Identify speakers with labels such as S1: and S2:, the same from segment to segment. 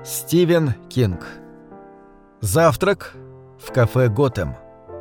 S1: Стивен Кинг. Завтрак в кафе «Готэм».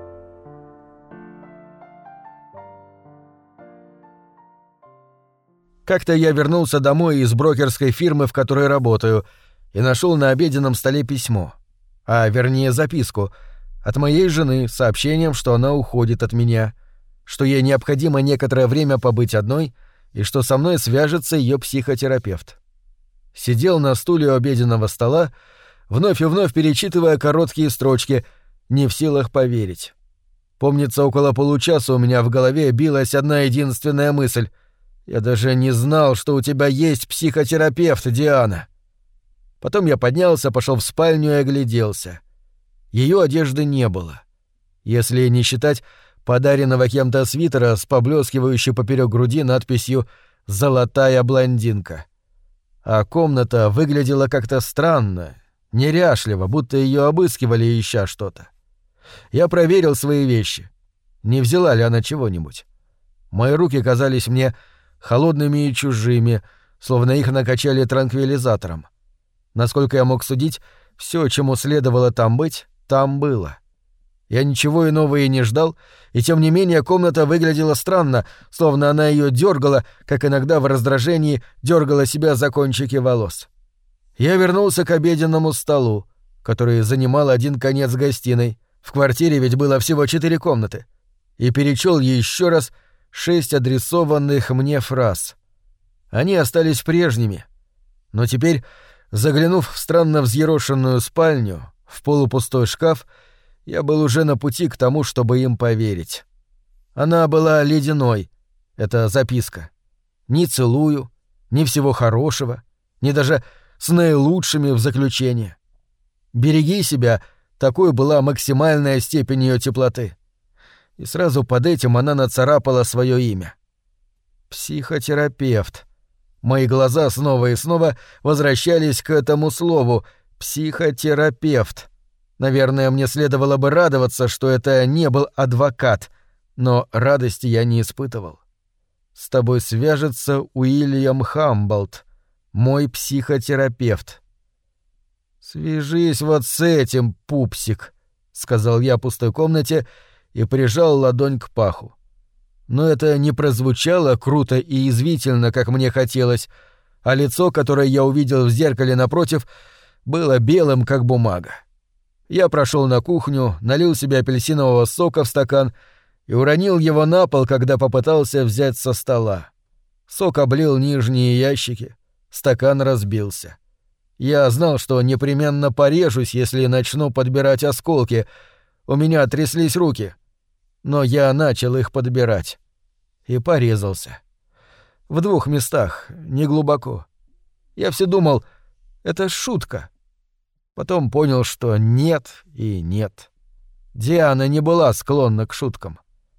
S1: Как-то я вернулся домой из брокерской фирмы, в которой работаю, и нашел на обеденном столе письмо, а вернее записку, от моей жены с сообщением, что она уходит от меня, что ей необходимо некоторое время побыть одной и что со мной свяжется ее психотерапевт. Сидел на стуле у обеденного стола, вновь и вновь перечитывая короткие строчки, не в силах поверить. Помнится, около получаса у меня в голове билась одна единственная мысль. «Я даже не знал, что у тебя есть психотерапевт, Диана». Потом я поднялся, пошел в спальню и огляделся. Ее одежды не было. Если не считать подаренного кем-то свитера с поблескивающей поперек груди надписью «Золотая блондинка». А комната выглядела как-то странно, неряшливо, будто ее обыскивали, ища что-то. Я проверил свои вещи. Не взяла ли она чего-нибудь? Мои руки казались мне холодными и чужими, словно их накачали транквилизатором. Насколько я мог судить, все, чему следовало там быть, там было. Я ничего иного и не ждал, и тем не менее комната выглядела странно, словно она ее дергала, как иногда в раздражении дергала себя за кончики волос. Я вернулся к обеденному столу, который занимал один конец гостиной, в квартире ведь было всего 4 комнаты, и перечел еще раз 6 адресованных мне фраз. Они остались прежними, но теперь, заглянув в странно взъерошенную спальню, в полупустой шкаф, я был уже на пути к тому, чтобы им поверить. Она была ледяной, эта записка. Ни целую, ни всего хорошего, ни даже с наилучшими в заключение. «Береги себя», такой была максимальная степень ее теплоты. И сразу под этим она нацарапала свое имя. Психотерапевт. Мои глаза снова и снова возвращались к этому слову «психотерапевт». Наверное, мне следовало бы радоваться, что это не был адвокат, но радости я не испытывал. С тобой свяжется Уильям Хамблд, мой психотерапевт. «Свяжись вот с этим, пупсик», — сказал я в пустой комнате и прижал ладонь к паху. Но это не прозвучало круто и язвительно, как мне хотелось, а лицо, которое я увидел в зеркале напротив, было белым, как бумага. Я прошел на кухню, налил себе апельсинового сока в стакан и уронил его на пол, когда попытался взять со стола. Сок облил нижние ящики, стакан разбился. Я знал, что непременно порежусь, если начну подбирать осколки. У меня тряслись руки. Но я начал их подбирать. И порезался. В 2 местах, неглубоко. Я все думал, это шутка. Потом понял, что нет и нет. Диана не была склонна к шуткам.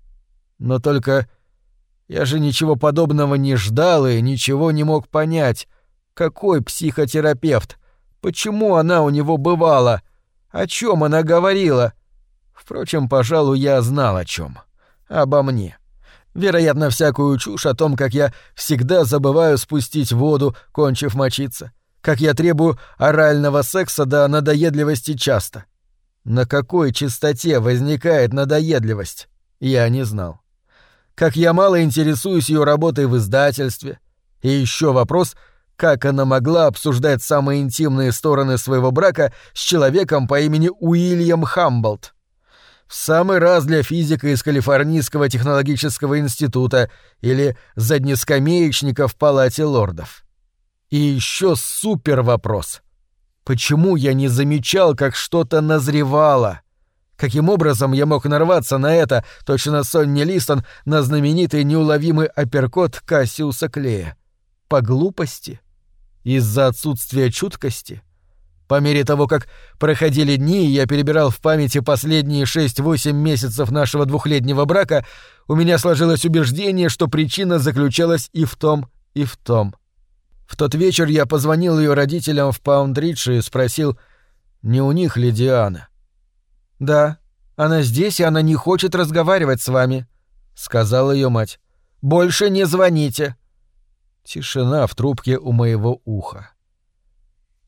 S1: Но только я же ничего подобного не ждал и ничего не мог понять. Какой психотерапевт? Почему она у него бывала? О чем она говорила? Впрочем, пожалуй, я знал о чем. Обо мне. Вероятно, всякую чушь о том, как я всегда забываю спустить воду, кончив мочиться. Как я требую орального секса до надоедливости часто. На какой частоте возникает надоедливость, я не знал. Как я мало интересуюсь ее работой в издательстве. И еще вопрос, как она могла обсуждать самые интимные стороны своего брака с человеком по имени Уильям Хамблд. В самый раз для физика из Калифорнийского технологического института или заднескамеечника в Палате лордов. И еще супер вопрос. Почему я не замечал, как что-то назревало? Каким образом я мог нарваться на это, точно Сонни Листон, на знаменитый неуловимый апперкот Кассиуса Клея? По глупости? Из-за отсутствия чуткости? По мере того, как проходили дни, и я перебирал в памяти последние 6-8 месяцев нашего 2-летнего брака, у меня сложилось убеждение, что причина заключалась и в том, и в том. В тот вечер я позвонил ее родителям в Паунд-Ридж и спросил, не у них ли Диана. «Да, она здесь, и она не хочет разговаривать с вами», — сказала ее мать. «Больше не звоните». Тишина в трубке у моего уха.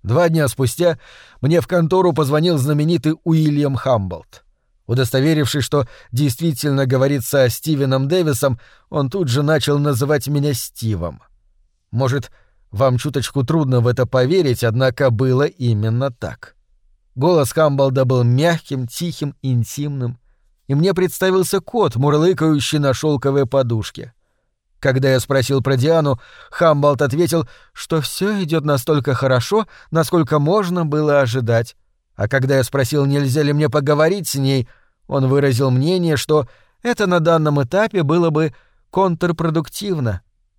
S1: 2 дня спустя мне в контору позвонил знаменитый Уильям Хамблд. Удостоверившись, что действительно говорит со Стивеном Дэвисом, он тут же начал называть меня Стивом. Может, вам чуточку трудно в это поверить, однако было именно так. Голос Хамблда был мягким, тихим, интимным, и мне представился кот, мурлыкающий на шелковой подушке. Когда я спросил про Диану, Хамблд ответил, что все идет настолько хорошо, насколько можно было ожидать. А когда я спросил, нельзя ли мне поговорить с ней, он выразил мнение, что это на данном этапе было бы контрпродуктивно.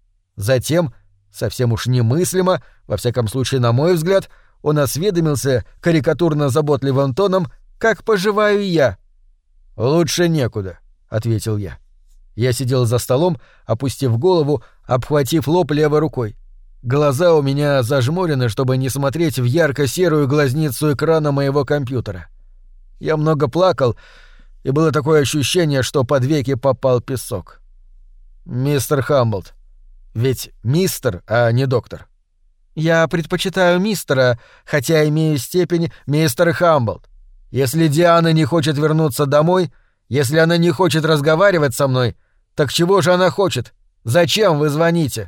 S1: Затем, совсем уж немыслимо, во всяком случае, на мой взгляд, он осведомился карикатурно-заботливым тоном, как поживаю я. «Лучше некуда», — ответил я. Я сидел за столом, опустив голову, обхватив лоб левой рукой. Глаза у меня зажмурены, чтобы не смотреть в ярко-серую глазницу экрана моего компьютера. Я много плакал, и было такое ощущение, что под веки попал песок. «Мистер Хамблд. Ведь мистер, а не доктор». «Я предпочитаю мистера, хотя имею степень мистер Хамблд. Если Диана не хочет вернуться домой, если она не хочет разговаривать со мной, так чего же она хочет? Зачем вы звоните?»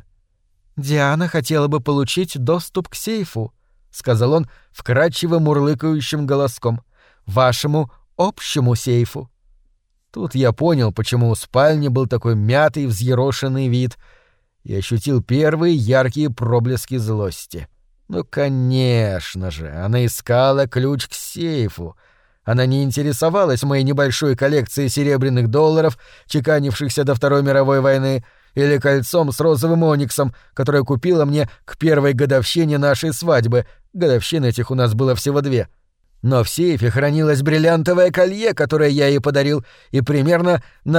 S1: «Диана хотела бы получить доступ к сейфу», — сказал он вкрадчиво мурлыкающим голоском. «Вашему общему сейфу». Тут я понял, почему у спальни был такой мятый, взъерошенный вид, и ощутил первые яркие проблески злости. Ну, конечно же, она искала ключ к сейфу. Она не интересовалась моей небольшой коллекцией серебряных долларов, чеканившихся до Второй мировой войны, или кольцом с розовым ониксом, которое купила мне к первой годовщине нашей свадьбы. Годовщин этих у нас было всего 2. Но в сейфе хранилось бриллиантовое колье, которое я ей подарил, и примерно на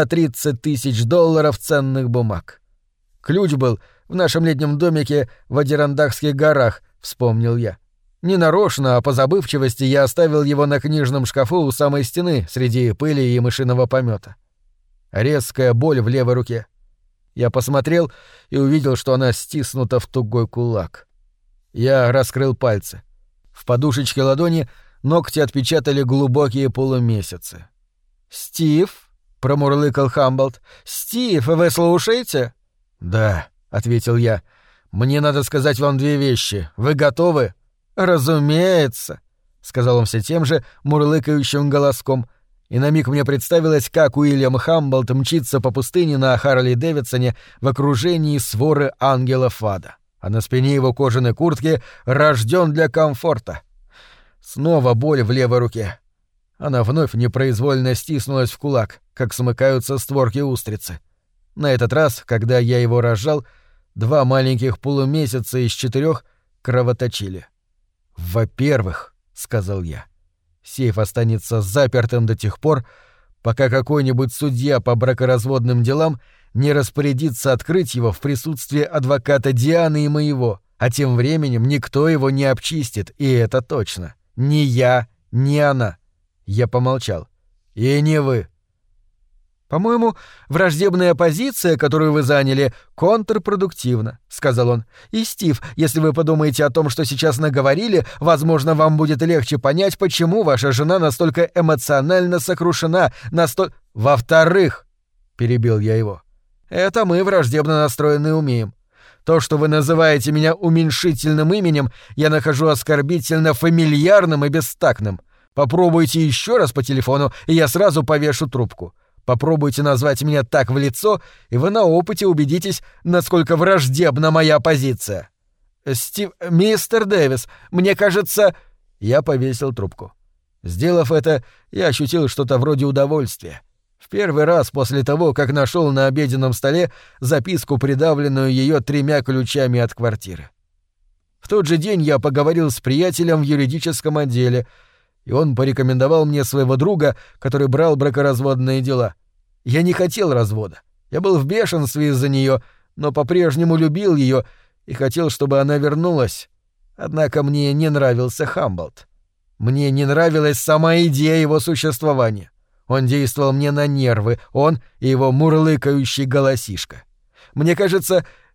S1: $30 000 ценных бумаг. Ключ был в нашем летнем домике в Адирандахских горах, вспомнил я. Не нарочно, а по забывчивости я оставил его на книжном шкафу у самой стены, среди пыли и мышиного помета. Резкая боль в левой руке. Я посмотрел и увидел, что она стиснута в тугой кулак. Я раскрыл пальцы. В подушечке ладони ногти отпечатали глубокие полумесяцы. «Стив?» — промурлыкал Хамблд. «Стив, вы слушаете?» «Да», — ответил я. «Мне надо сказать вам 2 вещи. Вы готовы?» «Разумеется», — сказал он все тем же мурлыкающим голоском, и на миг мне представилось, как Уильям Хамблд мчится по пустыне на Харли-Дэвидсоне в окружении своры ангелов ада, а на спине его кожаной куртки «Рождён для комфорта». Снова боль в левой руке. Она вновь непроизвольно стиснулась в кулак, как смыкаются створки устрицы. На этот раз, когда я его разжал, 2 маленьких полумесяца из 4 кровоточили. «Во-первых», — сказал я, — «сейф останется запертым до тех пор, пока какой-нибудь судья по бракоразводным делам не распорядится открыть его в присутствии адвоката Дианы и моего, а тем временем никто его не обчистит, и это точно. Ни я, ни она». Я помолчал. «И не вы». «По-моему, враждебная позиция, которую вы заняли, контрпродуктивна», — сказал он. «И, Стив, если вы подумаете о том, что сейчас наговорили, возможно, вам будет легче понять, почему ваша жена настолько эмоционально сокрушена, «Во-вторых», — перебил я его, — «это мы враждебно настроенные умеем. То, что вы называете меня уменьшительным именем, я нахожу оскорбительно фамильярным и бестактным. Попробуйте еще раз по телефону, и я сразу повешу трубку. Попробуйте назвать меня так в лицо, и вы на опыте убедитесь, насколько враждебна моя позиция». «Мистер Дэвис, мне кажется...» Я повесил трубку. Сделав это, я ощутил что-то вроде удовольствия. В первый раз после того, как нашел на обеденном столе записку, придавленную ее 3 ключами от квартиры. В тот же день я поговорил с приятелем в юридическом отделе, и он порекомендовал мне своего друга, который брал бракоразводные дела. Я не хотел развода. Я был в бешенстве из-за нее, но по-прежнему любил ее и хотел, чтобы она вернулась. Однако мне не нравился Хамблд. Мне не нравилась сама идея его существования. Он действовал мне на нервы, он и его мурлыкающий голосишка. Мне кажется,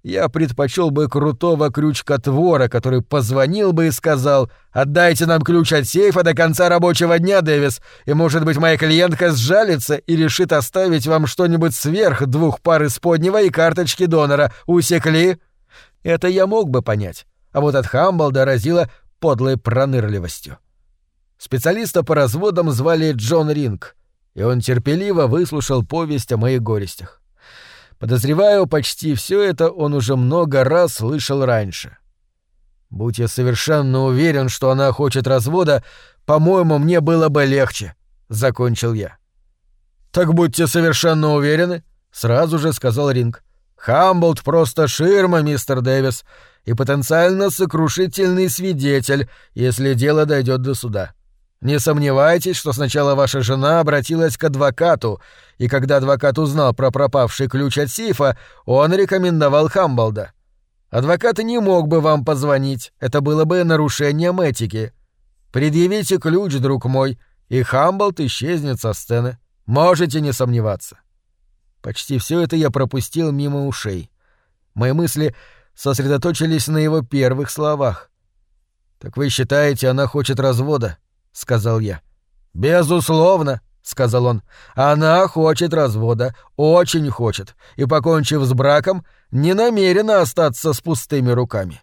S1: я предпочел бы крутого крючкотвора, который позвонил бы и сказал: «Отдайте нам ключ от сейфа до конца рабочего дня, Дэвис, и, может быть, моя клиентка сжалится и решит оставить вам что-нибудь сверх 2 пар исподнего и карточки донора. Усекли?» Это я мог бы понять, а вот от Хамблда разило подлой пронырливостью. Специалиста по разводам звали Джон Ринг, и он терпеливо выслушал повесть о моих горестях. Подозреваю, почти все это он уже много раз слышал раньше. Будь я совершенно уверен, что она хочет развода, по-моему, мне было бы легче, — закончил я. «Так будьте совершенно уверены», — сразу же сказал Ринг. «Хамблд просто ширма, мистер Дэвис, и потенциально сокрушительный свидетель, если дело дойдет до суда. Не сомневайтесь, что сначала ваша жена обратилась к адвокату, и когда адвокат узнал про пропавший ключ от сейфа, он рекомендовал Хамблда. Адвокат не мог бы вам позвонить, это было бы нарушением этики. Предъявите ключ, друг мой, и Хамблд исчезнет со сцены. Можете не сомневаться». Почти все это я пропустил мимо ушей. Мои мысли сосредоточились на его первых словах. «Так вы считаете, она хочет развода?» — сказал я. «Безусловно», — сказал он. «Она хочет развода, очень хочет, и, покончив с браком, не намерена остаться с пустыми руками».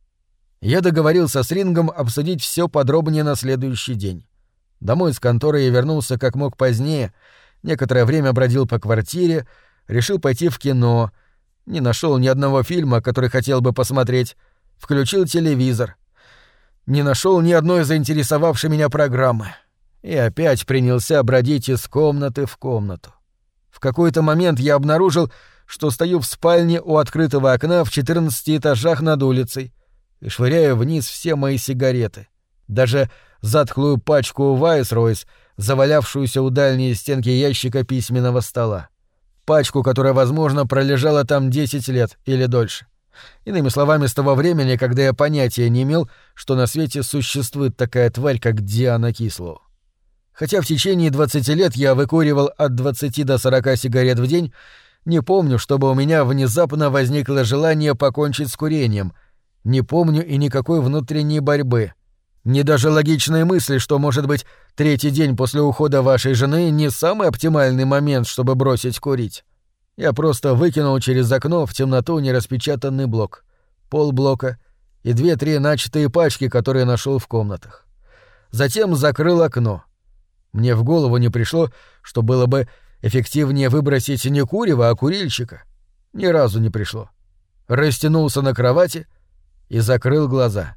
S1: Я договорился с Рингом обсудить все подробнее на следующий день. Домой с конторы я вернулся как мог позднее, некоторое время бродил по квартире, решил пойти в кино, не нашел ни одного фильма, который хотел бы посмотреть, включил телевизор. Не нашел ни одной заинтересовавшей меня программы. И опять принялся бродить из комнаты в комнату. В какой-то момент я обнаружил, что стою в спальне у открытого окна в 14 этажах над улицей и швыряю вниз все мои сигареты. Даже затхлую пачку Вайсройс, завалявшуюся у дальней стенки ящика письменного стола. Пачку, которая, возможно, пролежала там 10 лет или дольше. Иными словами, с того времени, когда я понятия не имел, что на свете существует такая тварь, как Диана Кислоу. Хотя в течение 20 лет я выкуривал от 20 до 40 сигарет в день, не помню, чтобы у меня внезапно возникло желание покончить с курением. Не помню и никакой внутренней борьбы. Ни даже логичной мысли, что, может быть, 3-й день после ухода вашей жены не самый оптимальный момент, чтобы бросить курить. Я просто выкинул через окно в темноту нераспечатанный блок, полблока и 2-3 начатые пачки, которые нашел в комнатах. Затем закрыл окно. Мне в голову не пришло, что было бы эффективнее выбросить не курева, а курильщика. Ни разу не пришло. Растянулся на кровати и закрыл глаза.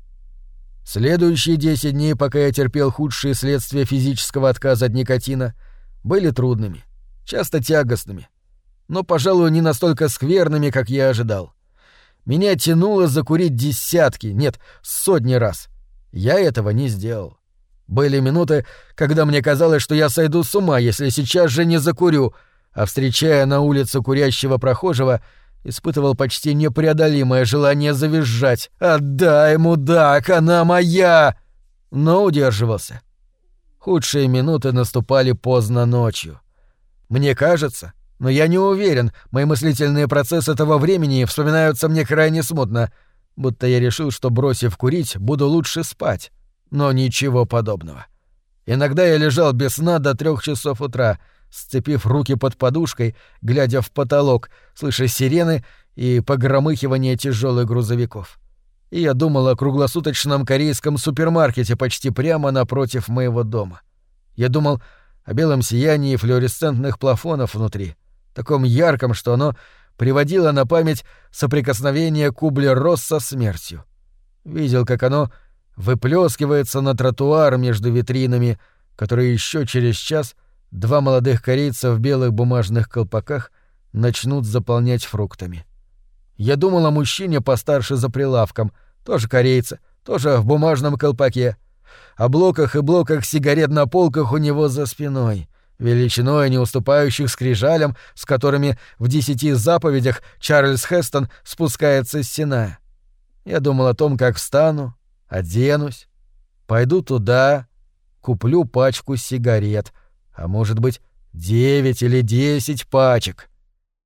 S1: Следующие 10 дней, пока я терпел худшие следствия физического отказа от никотина, были трудными, часто тягостными, но, пожалуй, не настолько скверными, как я ожидал. Меня тянуло закурить десятки, нет, сотни раз. Я этого не сделал. Были минуты, когда мне казалось, что я сойду с ума, если сейчас же не закурю, а, встречая на улице курящего прохожего, испытывал почти непреодолимое желание завизжать: «Отдай, мудак, она моя!» Но удерживался. Худшие минуты наступали поздно ночью. Мне кажется, но я не уверен, мои мыслительные процессы того времени вспоминаются мне крайне смутно, будто я решил, что, бросив курить, буду лучше спать. Но ничего подобного. Иногда я лежал без сна до 3 часов утра, сцепив руки под подушкой, глядя в потолок, слыша сирены и погромыхивание тяжелых грузовиков. И я думал о круглосуточном корейском супермаркете почти прямо напротив моего дома. Я думал о белом сиянии флуоресцентных плафонов внутри, таком ярком, что оно приводило на память соприкосновение Кублер-Росс со смертью. Видел, как оно выплескивается на тротуар между витринами, которые еще через час 2 молодых корейца в белых бумажных колпаках начнут заполнять фруктами. Я думал о мужчине постарше за прилавком, тоже корейца, тоже в бумажном колпаке, о блоках и блоках сигарет на полках у него за спиной, величиной не уступающих скрижалям, с которыми в 10 заповедях Чарльз Хестон спускается с Синая. Я думал о том, как встану, оденусь, пойду туда, куплю пачку сигарет, а может быть 9 или 10 пачек.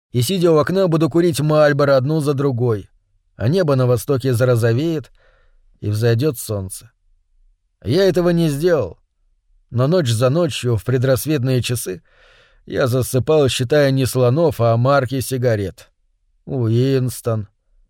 S1: И, сидя у окна, буду курить Мальборо одну за другой, а небо на востоке зарозовеет, и взойдет солнце. Я этого не сделал, но ночь за ночью, в предрассветные часы, я засыпал, считая не слонов, а марки сигарет. Уинстон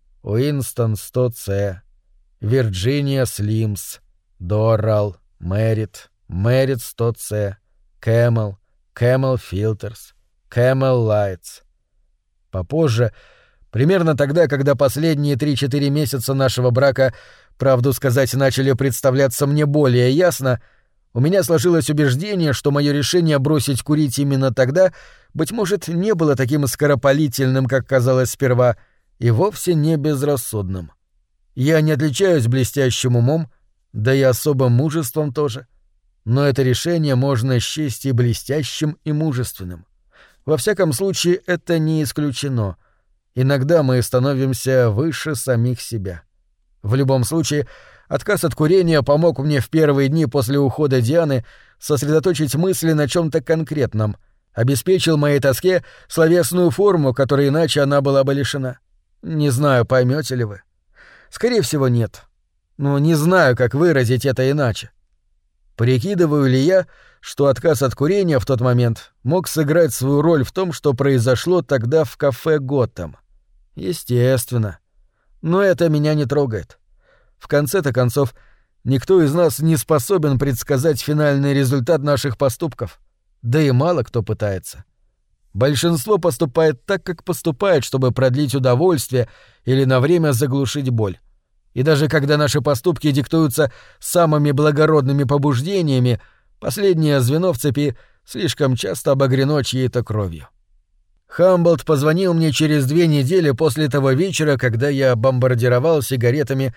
S1: 100C, Вирджиния Слимс, Дорал, Мэрит 100C, Camel Filters, Camel Lights. Попозже, примерно тогда, когда последние 3-4 месяца нашего брака, правду сказать, начали представляться мне более ясно, у меня сложилось убеждение, что мое решение бросить курить именно тогда, быть может, не было таким скоропалительным, как казалось сперва, и вовсе не безрассудным. Я не отличаюсь блестящим умом, да и особым мужеством тоже. Но это решение можно счесть и блестящим, и мужественным. Во всяком случае, это не исключено. Иногда мы становимся выше самих себя. В любом случае, отказ от курения помог мне в первые дни после ухода Дианы сосредоточить мысли на чем-то конкретном, обеспечил моей тоске словесную форму, которой иначе она была бы лишена. Не знаю, поймете ли вы. Скорее всего, нет. Но не знаю, как выразить это иначе. Прикидываю ли я, что отказ от курения в тот момент мог сыграть свою роль в том, что произошло тогда в кафе «Готэм»? Естественно. Но это меня не трогает. В конце-то концов, никто из нас не способен предсказать финальный результат наших поступков. Да и мало кто пытается. Большинство поступает так, как поступает, чтобы продлить удовольствие или на время заглушить боль. И даже когда наши поступки диктуются самыми благородными побуждениями, последнее звено в цепи слишком часто обогрено чьей-то кровью. Хамблд позвонил мне через 2 недели после того вечера, когда я бомбардировал сигаретами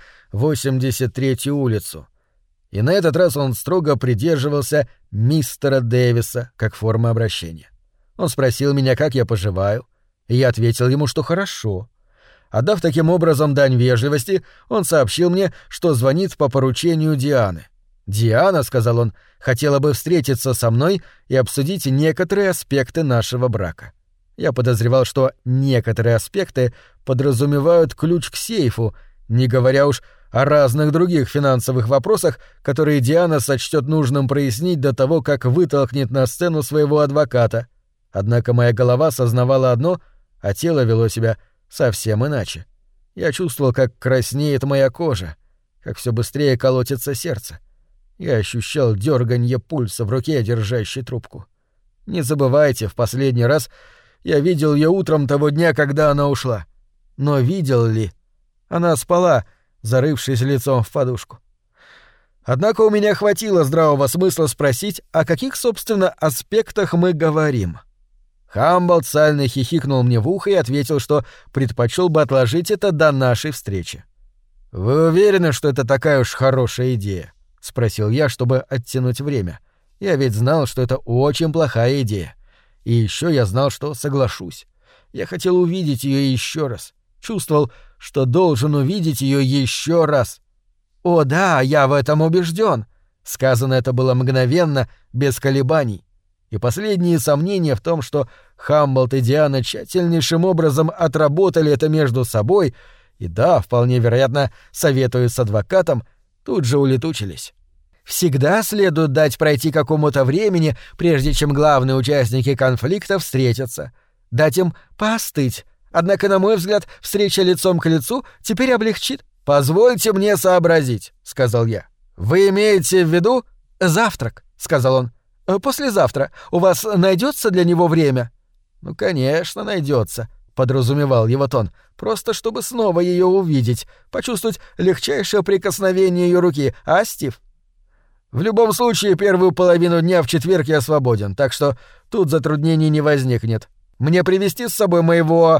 S1: 83-ю улицу. И на этот раз он строго придерживался мистера Дэвиса как формы обращения. Он спросил меня, как я поживаю, и я ответил ему, что хорошо. Отдав таким образом дань вежливости, он сообщил мне, что звонит по поручению Дианы. «Диана», — сказал он, — «хотела бы встретиться со мной и обсудить некоторые аспекты нашего брака». Я подозревал, что некоторые аспекты подразумевают ключ к сейфу, не говоря уж о разных других финансовых вопросах, которые Диана сочтет нужным прояснить до того, как вытолкнет на сцену своего адвоката. Однако моя голова сознавала одно, а тело вело себя совсем иначе. Я чувствовал, как краснеет моя кожа, как все быстрее колотится сердце. Я ощущал дерганье пульса в руке, держащей трубку. Не забывайте, в последний раз я видел ее утром того дня, когда она ушла. Но видел ли? Она спала, зарывшись лицом в подушку. Однако у меня хватило здравого смысла спросить, о каких, собственно, аспектах мы говорим. Хамблд сально хихикнул мне в ухо и ответил, что предпочел бы отложить это до нашей встречи. «Вы уверены, что это такая уж хорошая идея?» — спросил я, чтобы оттянуть время. Я ведь знал, что это очень плохая идея. И еще я знал, что соглашусь. Я хотел увидеть ее еще раз. Чувствовал, что должен увидеть ее еще раз. «О да, я в этом убежден!» Сказано это было мгновенно, без колебаний. И последние сомнения в том, что Хамблд и Диана тщательнейшим образом отработали это между собой и, да, вполне вероятно, советуясь с адвокатом, тут же улетучились. Всегда следует дать пройти какому-то времени, прежде чем главные участники конфликта встретятся. Дать им поостыть. Однако, на мой взгляд, встреча лицом к лицу теперь облегчит. «Позвольте мне сообразить», — сказал я. «Вы имеете в виду...» «Завтрак», — сказал он. «Послезавтра. У вас найдется для него время?» «Ну, конечно, найдется», — подразумевал его тон. «Просто чтобы снова ее увидеть, почувствовать легчайшее прикосновение ее руки, а, Стив?» «В любом случае, первую половину дня в четверг я свободен, так что тут затруднений не возникнет. Мне привезти с собой моего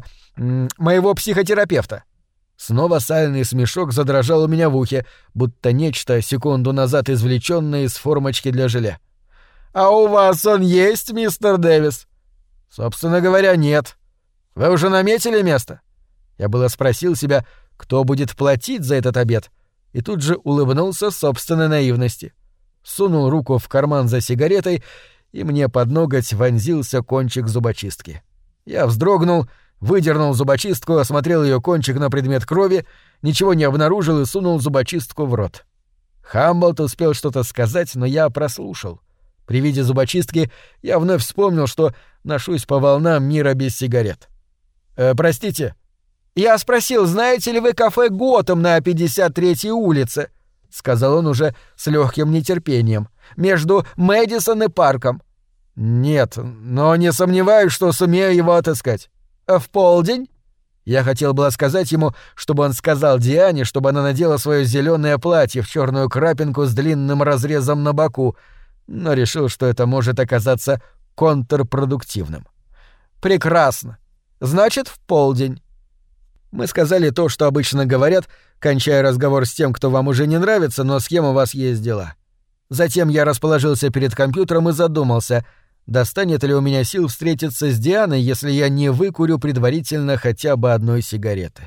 S1: психотерапевта?» Снова сальный смешок задрожал у меня в ухе, будто нечто секунду назад извлечённое из формочки для желе. «А у вас он есть, мистер Дэвис?» «Собственно говоря, нет. Вы уже наметили место?» Я было спросил себя, кто будет платить за этот обед, и тут же улыбнулся собственной наивности. Сунул руку в карман за сигаретой, и мне под ноготь вонзился кончик зубочистки. Я вздрогнул, выдернул зубочистку, осмотрел ее кончик на предмет крови, ничего не обнаружил и сунул зубочистку в рот. Хамблд успел что-то сказать, но я прослушал. При виде зубочистки я вновь вспомнил, что ношусь по волнам мира без сигарет. «Простите?» «Я спросил, знаете ли вы кафе «Готэм» на 53-й улице?» — сказал он уже с легким нетерпением. «Между Мэдисон и Парком». «Нет, но не сомневаюсь, что сумею его отыскать». «В полдень?» Я хотел было сказать ему, чтобы он сказал Диане, чтобы она надела свое зеленое платье в черную крапинку с длинным разрезом на боку, но решил, что это может оказаться контрпродуктивным. «Прекрасно. Значит, в полдень». Мы сказали то, что обычно говорят, кончая разговор с тем, кто вам уже не нравится, но с кем у вас есть дела. Затем я расположился перед компьютером и задумался, достанет ли у меня сил встретиться с Дианой, если я не выкурю предварительно хотя бы одной сигареты.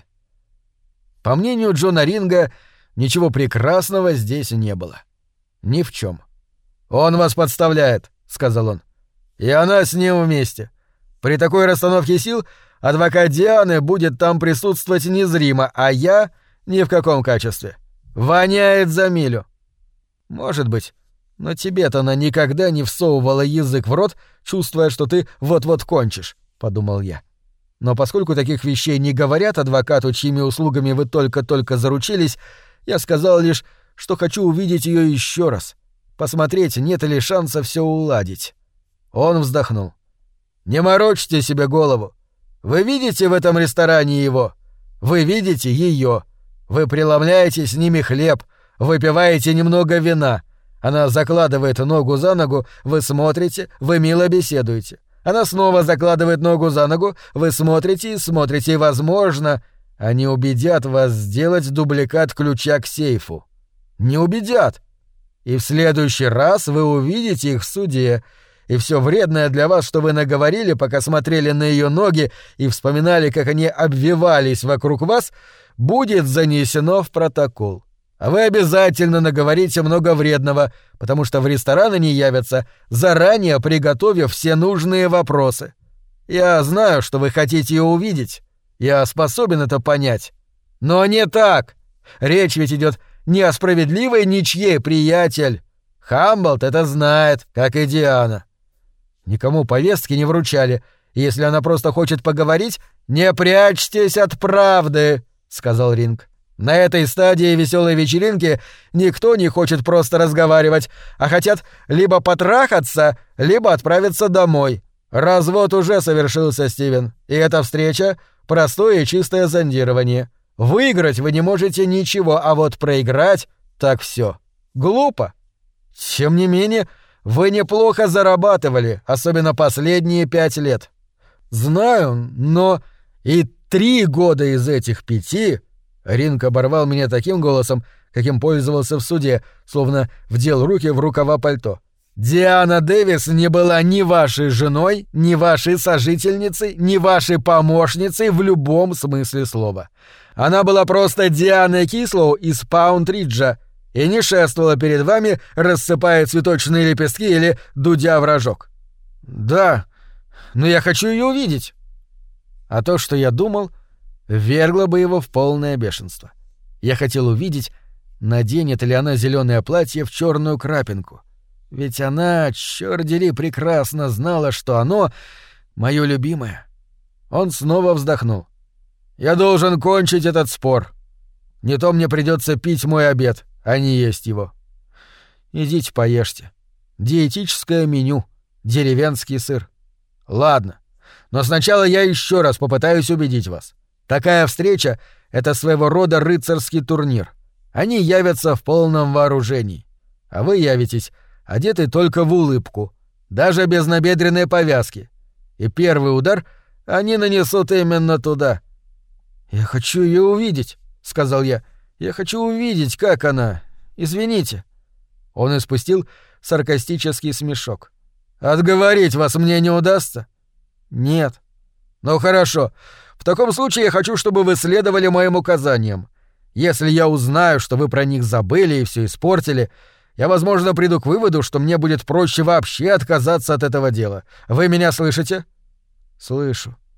S1: По мнению Джона Ринга, ничего прекрасного здесь не было. Ни в чем. «Он вас подставляет», — сказал он. «И она с ним вместе. При такой расстановке сил адвокат Дианы будет там присутствовать незримо, а я ни в каком качестве. Воняет за милю». «Может быть. Но тебе-то она никогда не всовывала язык в рот, чувствуя, что ты вот-вот кончишь», — подумал я. Но поскольку таких вещей не говорят адвокату, чьими услугами вы только-только заручились, я сказал лишь, что хочу увидеть ее еще раз, посмотреть, нет ли шанса все уладить. Он вздохнул. «Не морочьте себе голову. Вы видите в этом ресторане его? Вы видите ее. Вы преломляете с ними хлеб, выпиваете немного вина. Она закладывает ногу за ногу, вы смотрите, вы мило беседуете. Она снова закладывает ногу за ногу, вы смотрите и смотрите, и, возможно, они убедят вас сделать дубликат ключа к сейфу. Не убедят. И в следующий раз вы увидите их в суде, и все вредное для вас, что вы наговорили, пока смотрели на ее ноги и вспоминали, как они обвивались вокруг вас, будет занесено в протокол. А вы обязательно наговорите много вредного, потому что в ресторан они явятся, заранее приготовив все нужные вопросы. Я знаю, что вы хотите ее увидеть. Я способен это понять. Но не так. Речь ведь идет не о справедливой ничьей, приятель. Хамблд это знает, как и Диана. Никому повестки не вручали. Если она просто хочет поговорить, не прячьтесь от правды, сказал Ринг. На этой стадии веселой вечеринки никто не хочет просто разговаривать, а хотят либо потрахаться, либо отправиться домой. Развод уже совершился, Стивен, и эта встреча — простое и чистое зондирование. Выиграть вы не можете ничего, а вот проиграть — так все. Глупо. Тем не менее, вы неплохо зарабатывали, особенно последние 5 лет. Знаю, но и 3 года из этих 5... Ринг оборвал меня таким голосом, каким пользовался в суде, словно вдел руки в рукава пальто. «Диана Дэвис не была ни вашей женой, ни вашей сожительницей, ни вашей помощницей в любом смысле слова. Она была просто Дианой Кислоу из Паунд-Риджа и не шествовала перед вами, рассыпая цветочные лепестки или дудя в рожок». «Да, но я хочу ее увидеть». А то, что я думал, ввергло бы его в полное бешенство. Я хотел увидеть, наденет ли она зеленое платье в черную крапинку. Ведь она, чёрт дери, прекрасно знала, что оно моё любимое. Он снова вздохнул. «Я должен кончить этот спор. Не то мне придется пить мой обед, а не есть его. Идите поешьте. Диетическое меню, деревенский сыр. Ладно, но сначала я еще раз попытаюсь убедить вас. Такая встреча — это своего рода рыцарский турнир. Они явятся в полном вооружении. А вы явитесь, одетый только в улыбку, даже без набедренной повязки. И первый удар они нанесут именно туда». «Я хочу ее увидеть», — сказал я. «Я хочу увидеть, как она. Извините». Он испустил саркастический смешок. «Отговорить вас мне не удастся?» «Нет». «Ну хорошо. В таком случае я хочу, чтобы вы следовали моим указаниям. Если я узнаю, что вы про них забыли и все испортили, я, возможно, приду к выводу, что мне будет проще вообще отказаться от этого дела. Вы меня слышите?» «Слышу.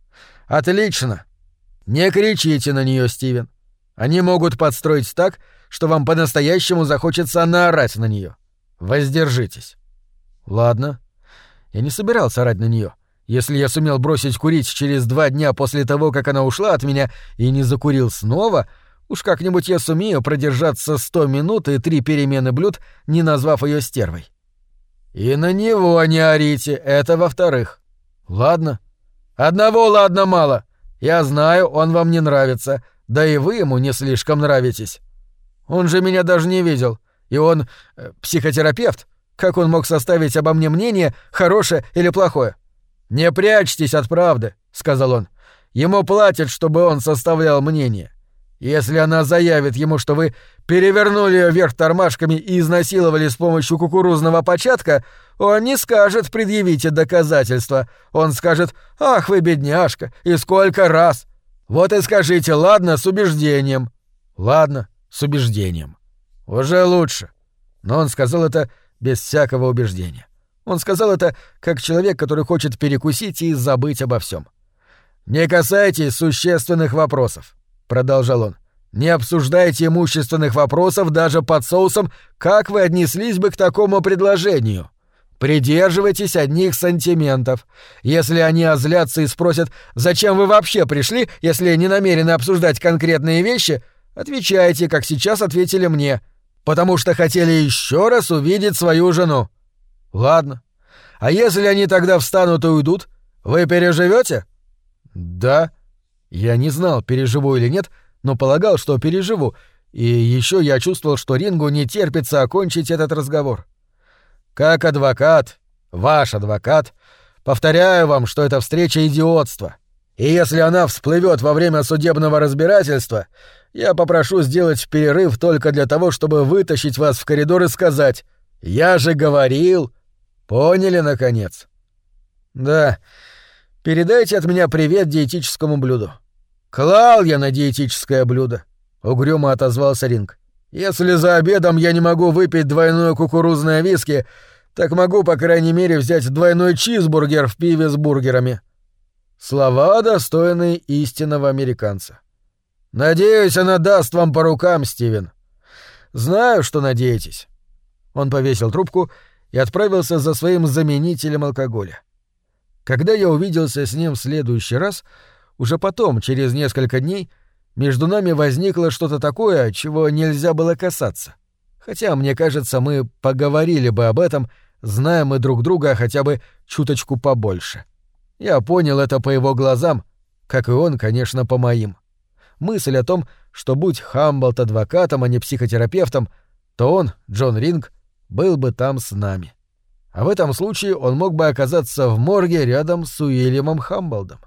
S1: Отлично. Не кричите на нее, Стивен. Они могут подстроить так, что вам по-настоящему захочется наорать на нее. Воздержитесь. Ладно. Я не собирался орать на нее. Если я сумел бросить курить через 2 дня после того, как она ушла от меня, и не закурил снова, уж как-нибудь я сумею продержаться 100 минут и 3 перемены блюд, не назвав ее стервой. И на него не орите, это во-вторых. Ладно. Одного ладно мало. Я знаю, он вам не нравится, да и вы ему не слишком нравитесь. Он же меня даже не видел, и он психотерапевт. Как он мог составить обо мне мнение, хорошее или плохое? «Не прячьтесь от правды», — сказал он. «Ему платят, чтобы он составлял мнение. Если она заявит ему, что вы перевернули ее вверх тормашками и изнасиловали с помощью кукурузного початка, он не скажет «предъявите доказательства». Он скажет «ах вы, бедняжка, и сколько раз». Вот и скажите «ладно» с убеждением. «Ладно» с убеждением. Уже лучше. Но он сказал это без всякого убеждения. Он сказал это как человек, который хочет перекусить и забыть обо всем. «Не касайтесь существенных вопросов», — продолжал он. «Не обсуждайте имущественных вопросов даже под соусом, как вы отнеслись бы к такому предложению. Придерживайтесь одних сантиментов. Если они озлятся и спросят, зачем вы вообще пришли, если не намерены обсуждать конкретные вещи, отвечайте, как сейчас ответили мне, потому что хотели еще раз увидеть свою жену. Ладно. А если они тогда встанут и уйдут, вы переживете? Да. Я не знал, переживу или нет, но полагал, что переживу, и еще я чувствовал, что Рингу не терпится окончить этот разговор. Как адвокат, ваш адвокат, повторяю вам, что эта встреча — идиотство. И если она всплывет во время судебного разбирательства, я попрошу сделать перерыв только для того, чтобы вытащить вас в коридор и сказать «Я же говорил». Поняли, наконец? Да. Передайте от меня привет диетическому блюду. Клал я на диетическое блюдо, угрюмо отозвался Ринг. Если за обедом я не могу выпить двойное кукурузное виски, так могу, по крайней мере, взять двойной чизбургер в пиве с бургерами. Слова, достойные истинного американца. Надеюсь, она даст вам по рукам, Стивен. Знаю, что надеетесь. Он повесил трубку и отправился за своим заменителем алкоголя. Когда я увиделся с ним в следующий раз, уже потом, через несколько дней, между нами возникло что-то такое, чего нельзя было касаться. Хотя, мне кажется, мы поговорили бы об этом, зная мы друг друга хотя бы чуточку побольше. Я понял это по его глазам, как и он, конечно, по моим. Мысль о том, что будь Хамблд адвокатом, а не психотерапевтом, то он, Джон Ринг, был бы там с нами. А в этом случае он мог бы оказаться в морге рядом с Уильямом Хамблдом.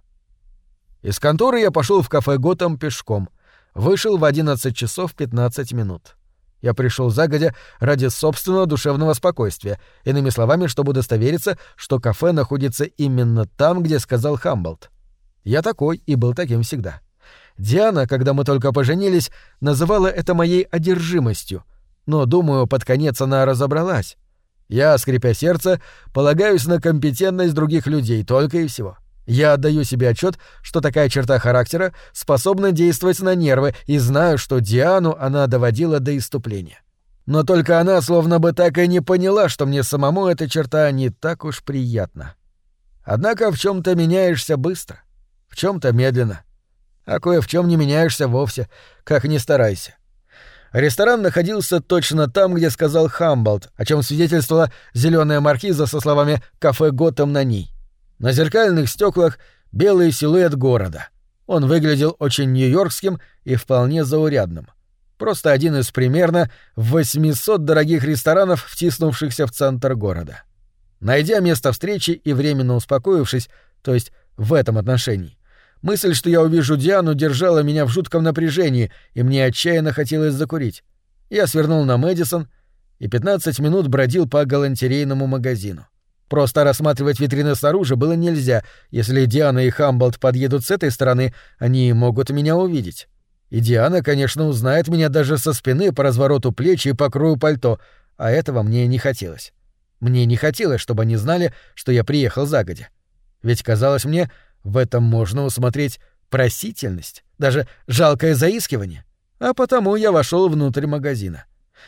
S1: Из конторы я пошел в кафе «Готэм» пешком. Вышел в 11 часов 15 минут. Я пришел загодя ради собственного душевного спокойствия, иными словами, чтобы удостовериться, что кафе находится именно там, где сказал Хамблд. Я такой и был таким всегда. Диана, когда мы только поженились, называла это моей одержимостью, но, думаю, под конец она разобралась. Я, скрипя сердце, полагаюсь на компетентность других людей только и всего. Я отдаю себе отчет, что такая черта характера способна действовать на нервы, и знаю, что Диану она доводила до исступления. Но только она словно бы так и не поняла, что мне самому эта черта не так уж приятна. Однако в чем-то меняешься быстро, в чем-то медленно, а кое в чем не меняешься вовсе, как ни старайся. Ресторан находился точно там, где сказал Хамблд, о чем свидетельствовала зеленая маркиза со словами «Кафе Готэм» на ней. На зеркальных стеклах белый силуэт города. Он выглядел очень нью-йоркским и вполне заурядным. Просто один из примерно 800 дорогих ресторанов, втиснувшихся в центр города. Найдя место встречи и временно успокоившись, то есть в этом отношении, мысль, что я увижу Диану, держала меня в жутком напряжении, и мне отчаянно хотелось закурить. Я свернул на Мэдисон и 15 минут бродил по галантерейному магазину. Просто рассматривать витрины снаружи было нельзя. Если Диана и Хамблд подъедут с этой стороны, они могут меня увидеть. И Диана, конечно, узнает меня даже со спины по развороту плеч и по крою пальто, а этого мне не хотелось. Мне не хотелось, чтобы они знали, что я приехал загодя. Ведь, казалось мне, в этом можно усмотреть просительность, даже жалкое заискивание. А потому я вошел внутрь магазина.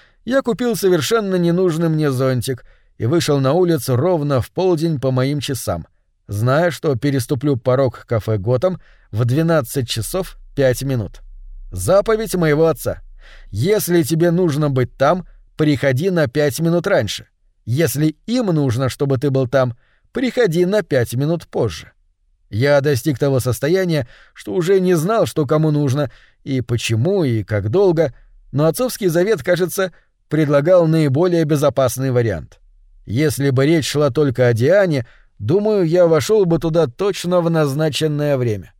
S1: Я купил совершенно ненужный мне зонтик и вышел на улицу ровно в полдень по моим часам, зная, что переступлю порог кафе «Готэм» в 12 часов 5 минут. Заповедь моего отца. Если тебе нужно быть там, приходи на 5 минут раньше. Если им нужно, чтобы ты был там, приходи на 5 минут позже. Я достиг того состояния, что уже не знал, что кому нужно, и почему, и как долго, но отцовский завет, кажется, предлагал наиболее безопасный вариант. Если бы речь шла только о Диане, думаю, я вошел бы туда точно в назначенное время.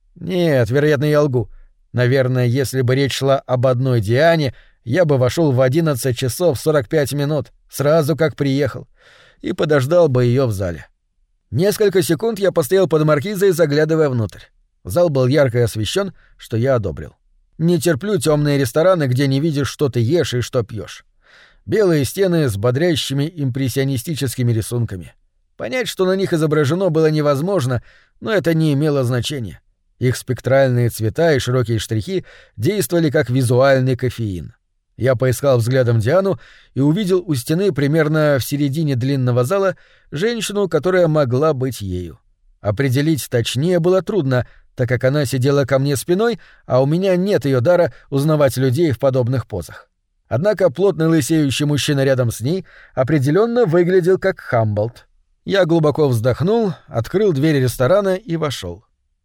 S1: Нет, вероятно, я лгу. Наверное, если бы речь шла об одной Диане, я бы вошел в 11 часов 45 минут, сразу как приехал, и подождал бы ее в зале. Несколько секунд я постоял под маркизой, заглядывая внутрь. Зал был ярко освещен, что я одобрил. Не терплю темные рестораны, где не видишь, что ты ешь и что пьешь. Белые стены с бодрящими импрессионистическими рисунками. Понять, что на них изображено, было невозможно, но это не имело значения. Их спектральные цвета и широкие штрихи действовали как визуальный кофеин. Я поискал взглядом Диану и увидел у стены примерно в середине длинного зала женщину, которая могла быть ею. Определить точнее было трудно, так как она сидела ко мне спиной, а у меня нет ее дара узнавать людей в подобных позах. Однако плотный лысеющий мужчина рядом с ней определенно выглядел как Хамболт. Я глубоко вздохнул, открыл дверь ресторана и вошел.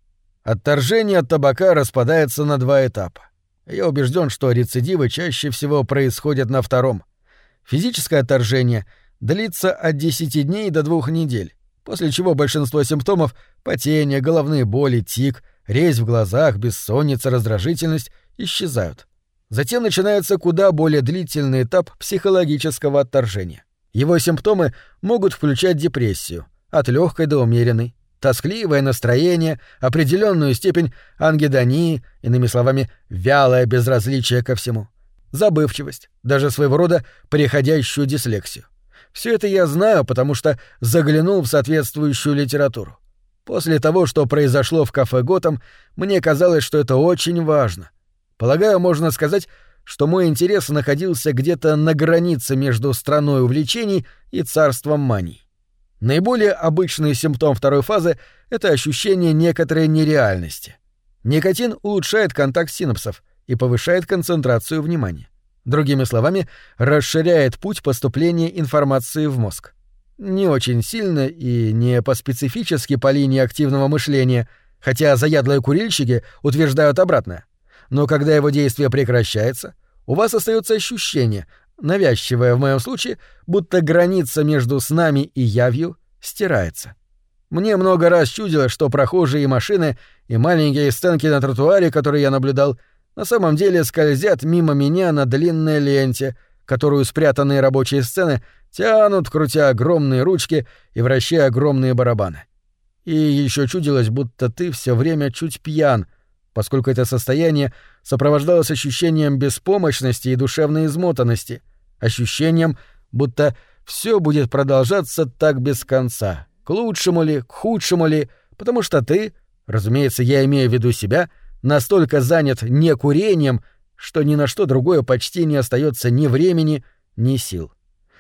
S1: Отторжение от табака распадается на два этапа. Я убежден, что рецидивы чаще всего происходят на втором. Физическое отторжение длится от 10 дней до 2 недель, после чего большинство симптомов — потение, головные боли, тик, резь в глазах, бессонница, раздражительность — исчезают. Затем начинается куда более длительный этап психологического отторжения. Его симптомы могут включать депрессию, от легкой до умеренной, тоскливое настроение, определенную степень ангидонии, иными словами, вялое безразличие ко всему, забывчивость, даже своего рода преходящую дислексию. Все это я знаю, потому что заглянул в соответствующую литературу. После того, что произошло в кафе «Готэм», мне казалось, что это очень важно. Полагаю, можно сказать, что мой интерес находился где-то на границе между страной увлечений и царством маний. Наиболее обычный симптом второй фазы — это ощущение некоторой нереальности. Никотин улучшает контакт синапсов и повышает концентрацию внимания. Другими словами, расширяет путь поступления информации в мозг. Не очень сильно и не по-специфически по линии активного мышления, хотя заядлые курильщики утверждают обратное. Но когда его действие прекращается, у вас остается ощущение, навязчивое в моем случае, будто граница между снами и явью стирается. Мне много раз чудилось, что прохожие и машины, и маленькие сценки на тротуаре, которые я наблюдал, на самом деле скользят мимо меня на длинной ленте, которую спрятанные рабочие сцены тянут, крутя огромные ручки и вращая огромные барабаны. И еще чудилось, будто ты все время чуть пьян, поскольку это состояние сопровождалось ощущением беспомощности и душевной измотанности, ощущением, будто все будет продолжаться так без конца, к лучшему ли, к худшему ли, потому что ты, разумеется, я имею в виду себя, настолько занят не курением, что ни на что другое почти не остается ни времени, ни сил.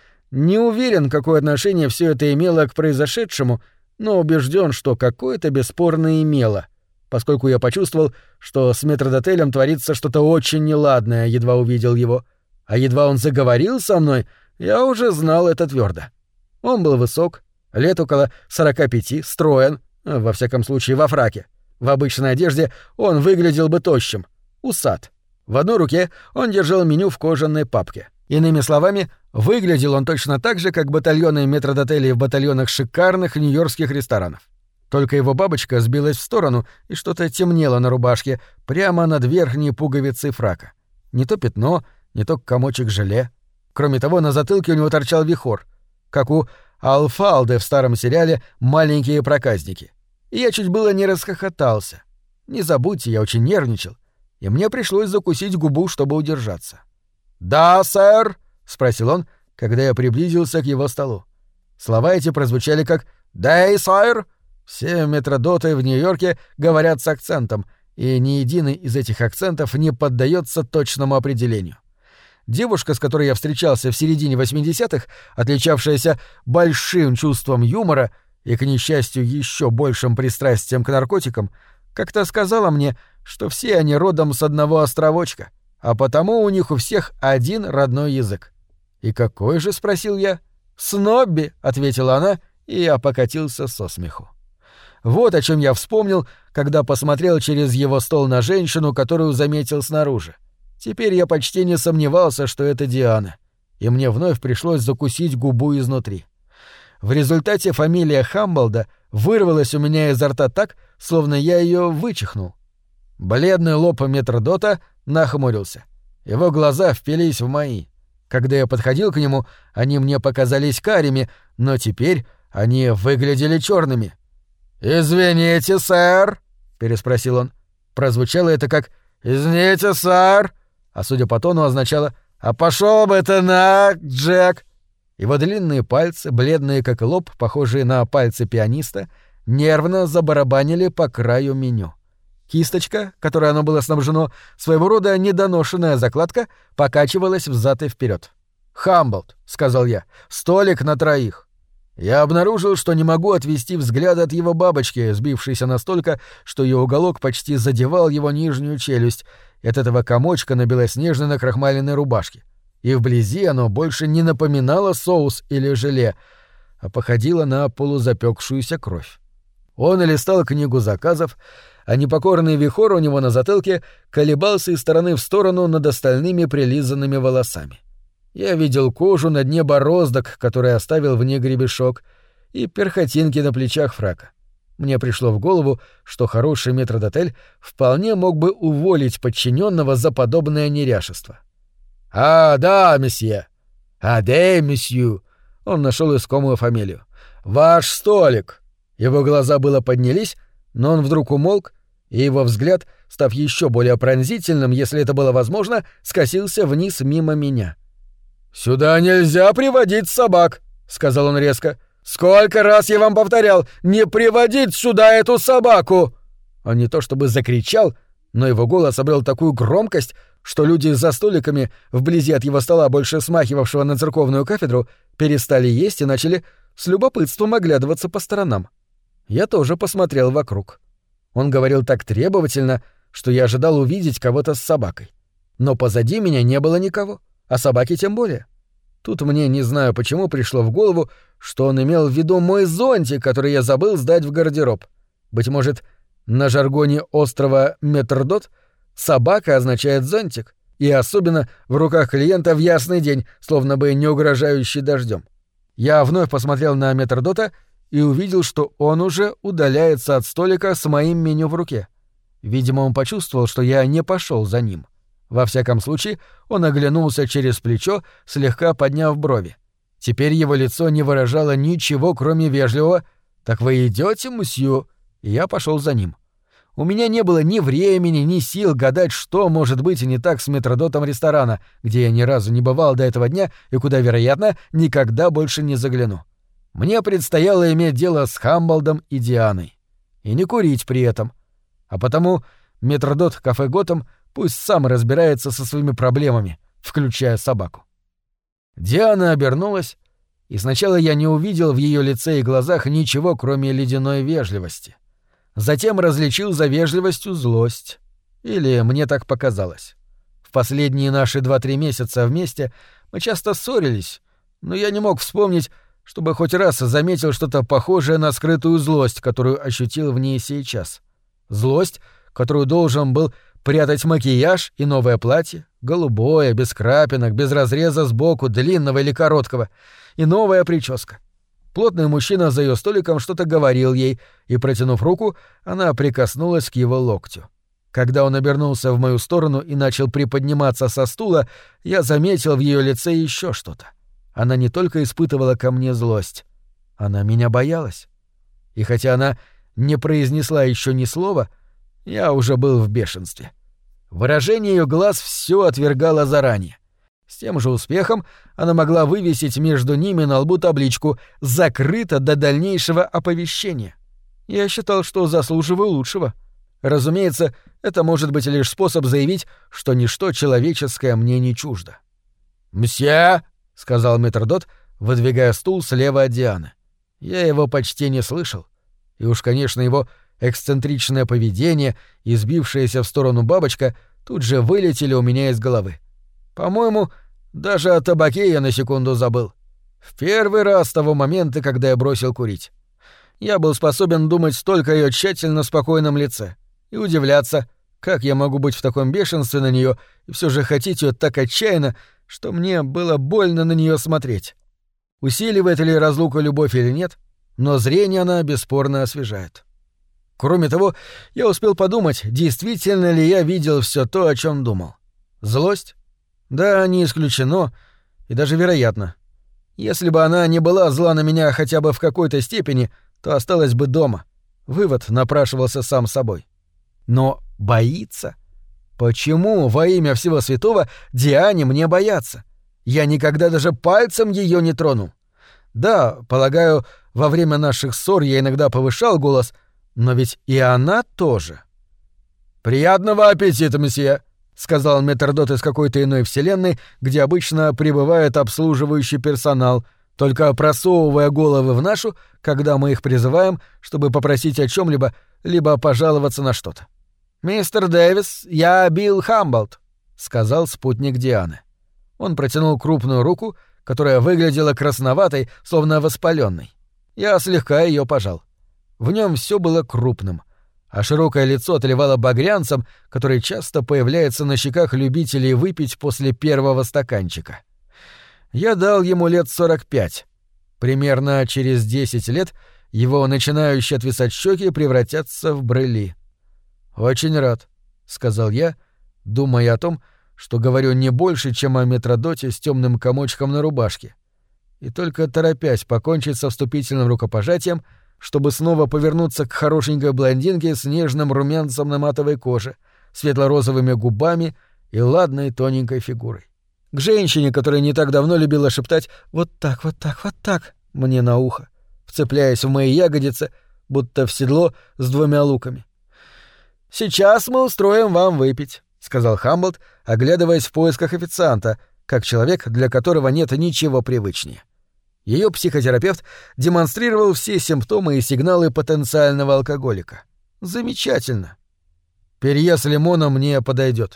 S1: Не уверен, какое отношение все это имело к произошедшему, но убежден, что какое-то бесспорно имело, поскольку я почувствовал, что с метрдотелем творится что-то очень неладное, едва увидел его. А едва он заговорил со мной, я уже знал это твердо. Он был высок, лет около 45, строен, во всяком случае во фраке. В обычной одежде он выглядел бы тощим, усат. В одной руке он держал меню в кожаной папке. Иными словами, выглядел он точно так же, как батальоны метрдотелей в батальонах шикарных нью-йоркских ресторанов. Только его бабочка сбилась в сторону, и что-то темнело на рубашке, прямо над верхней пуговицей фрака. Не то пятно, не то комочек желе. Кроме того, на затылке у него торчал вихор, как у Алфалды в старом сериале «Маленькие проказники». И я чуть было не расхохотался. Не забудьте, я очень нервничал, и мне пришлось закусить губу, чтобы удержаться. «Да, сэр?» — спросил он, когда я приблизился к его столу. Слова эти прозвучали как «Дэй, сэр!» Все метродоты в Нью-Йорке говорят с акцентом, и ни единый из этих акцентов не поддается точному определению. Девушка, с которой я встречался в середине 80-х, отличавшаяся большим чувством юмора и, к несчастью, еще большим пристрастием к наркотикам, как-то сказала мне, что все они родом с одного островочка, а потому у них у всех один родной язык. «И какой же?» — спросил я. «Снобби», — ответила она, и я покатился со смеху. Вот о чем я вспомнил, когда посмотрел через его стол на женщину, которую заметил снаружи. Теперь я почти не сомневался, что это Диана, и мне вновь пришлось закусить губу изнутри. В результате фамилия Хамблда вырвалась у меня изо рта так, словно я ее вычихнул. Бледный лоб метрдота нахмурился. Его глаза впились в мои. Когда я подходил к нему, они мне показались карими, но теперь они выглядели черными. «Извините, сэр», — переспросил он. Прозвучало это как «Извините, сэр», а судя по тону означало «А пошёл бы ты на, Джек». Его длинные пальцы, бледные как лоб, похожие на пальцы пианиста, нервно забарабанили по краю меню. Кисточка, которой оно было снабжено, своего рода недоношенная закладка, покачивалась взад и вперед. «Хамблд», — сказал я, — «столик на троих». Я обнаружил, что не могу отвести взгляд от его бабочки, сбившейся настолько, что ее уголок почти задевал его нижнюю челюсть, от этого комочка на белоснежной накрахмаленной рубашке. И вблизи оно больше не напоминало соус или желе, а походило на полузапекшуюся кровь. Он листал книгу заказов, а непокорный вихор у него на затылке колебался из стороны в сторону над остальными прилизанными волосами. Я видел кожу на дне бороздок, который оставил в ней гребешок, и перхотинки на плечах фрака. Мне пришло в голову, что хороший метрдотель вполне мог бы уволить подчиненного за подобное неряшество. «А, да, месье! Аде, месью!» Он нашел искомую фамилию. «Ваш столик!» Его глаза было поднялись, но он вдруг умолк, и его взгляд, став еще более пронзительным, если это было возможно, скосился вниз мимо меня. «Сюда нельзя приводить собак», — сказал он резко. «Сколько раз я вам повторял, не приводить сюда эту собаку!» Он не то чтобы закричал, но его голос обрел такую громкость, что люди за столиками, вблизи от его стола, больше смахивавшего на церковную кафедру, перестали есть и начали с любопытством оглядываться по сторонам. Я тоже посмотрел вокруг. Он говорил так требовательно, что я ожидал увидеть кого-то с собакой. Но позади меня не было никого, а собаки тем более. Тут мне, не знаю почему, пришло в голову, что он имел в виду мой зонтик, который я забыл сдать в гардероб. Быть может, на жаргоне острова Метрдот собака означает зонтик, и особенно в руках клиента в ясный день, словно бы не угрожающий дождем. Я вновь посмотрел на Метрдота и увидел, что он уже удаляется от столика с моим меню в руке. Видимо, он почувствовал, что я не пошел за ним. Во всяком случае, он оглянулся через плечо, слегка подняв брови. Теперь его лицо не выражало ничего, кроме вежливого «Так вы идете, мсье?» И я пошел за ним. У меня не было ни времени, ни сил гадать, что может быть не так с метрдотом ресторана, где я ни разу не бывал до этого дня и куда, вероятно, никогда больше не загляну. Мне предстояло иметь дело с Хамблдом и Дианой. И не курить при этом. А потому метрдот кафе «Готэм» пусть сам разбирается со своими проблемами, включая собаку. Диана обернулась, и сначала я не увидел в ее лице и глазах ничего, кроме ледяной вежливости. Затем различил за вежливостью злость. Или мне так показалось. В последние наши 2-3 месяца вместе мы часто ссорились, но я не мог вспомнить, чтобы хоть раз заметил что-то похожее на скрытую злость, которую ощутил в ней сейчас. Злость, которую должен был прятать макияж и новое платье, голубое, без крапинок, без разреза сбоку, длинного или короткого, и новая прическа. Плотный мужчина за ее столиком что-то говорил ей, и, протянув руку, она прикоснулась к его локтю. Когда он обернулся в мою сторону и начал приподниматься со стула, я заметил в ее лице еще что-то. Она не только испытывала ко мне злость, она меня боялась. И хотя она не произнесла еще ни слова, я уже был в бешенстве. Выражение ее глаз все отвергало заранее. С тем же успехом она могла вывесить между ними на лбу табличку «Закрыто до дальнейшего оповещения». Я считал, что заслуживаю лучшего. Разумеется, это может быть лишь способ заявить, что ничто человеческое мне не чуждо. «Мсье!» — сказал метрдот, выдвигая стул слева от Дианы. Я его почти не слышал. И уж, конечно, его эксцентричное поведение и сбившаяся в сторону бабочка тут же вылетели у меня из головы. По-моему, даже о табаке я на секунду забыл. В первый раз с того момента, когда я бросил курить. Я был способен думать только о её тщательно спокойном лице и удивляться, как я могу быть в таком бешенстве на неё и всё же хотеть её так отчаянно, что мне было больно на неё смотреть. Усиливает ли разлука любовь или нет, но зрение она бесспорно освежает. Кроме того, я успел подумать, действительно ли я видел всё то, о чём думал. Злость? Да, не исключено, и даже вероятно. Если бы она не была зла на меня хотя бы в какой-то степени, то осталась бы дома. Вывод напрашивался сам собой. Но боится? Почему во имя всего святого Диане мне бояться? Я никогда даже пальцем её не тронул. Да, полагаю, во время наших ссор я иногда повышал голос, но ведь и она тоже. «Приятного аппетита, месье», — сказал метрдот из какой-то иной вселенной, где обычно прибывает обслуживающий персонал, только просовывая головы в нашу, когда мы их призываем, чтобы попросить о чём-либо, либо пожаловаться на что-то. «Мистер Дэвис, я Билл Хамблд», — сказал спутник Дианы. Он протянул крупную руку, которая выглядела красноватой, словно воспалённой. Я слегка её пожал. В нём всё было крупным, а широкое лицо отливало багрянцем, который часто появляется на щеках любителей выпить после первого стаканчика. Я дал ему лет 45. Примерно через 10 лет его начинающие отвисать щеки превратятся в брыли. «Очень рад», — сказал я, думая о том, что говорю не больше, чем о метродоте с темным комочком на рубашке, и только торопясь покончить со вступительным рукопожатием, чтобы снова повернуться к хорошенькой блондинке с нежным румянцем на матовой коже, светло-розовыми губами и ладной тоненькой фигурой. К женщине, которая не так давно любила шептать «вот так, вот так, вот так» мне на ухо, вцепляясь в мои ягодицы, будто в седло с 2 луками. «Сейчас мы устроим вам выпить», — сказал Хамблд, оглядываясь в поисках официанта, как человек, для которого нет ничего привычнее. Её психотерапевт демонстрировал все симптомы и сигналы потенциального алкоголика. Замечательно. Перье с лимоном мне подойдёт.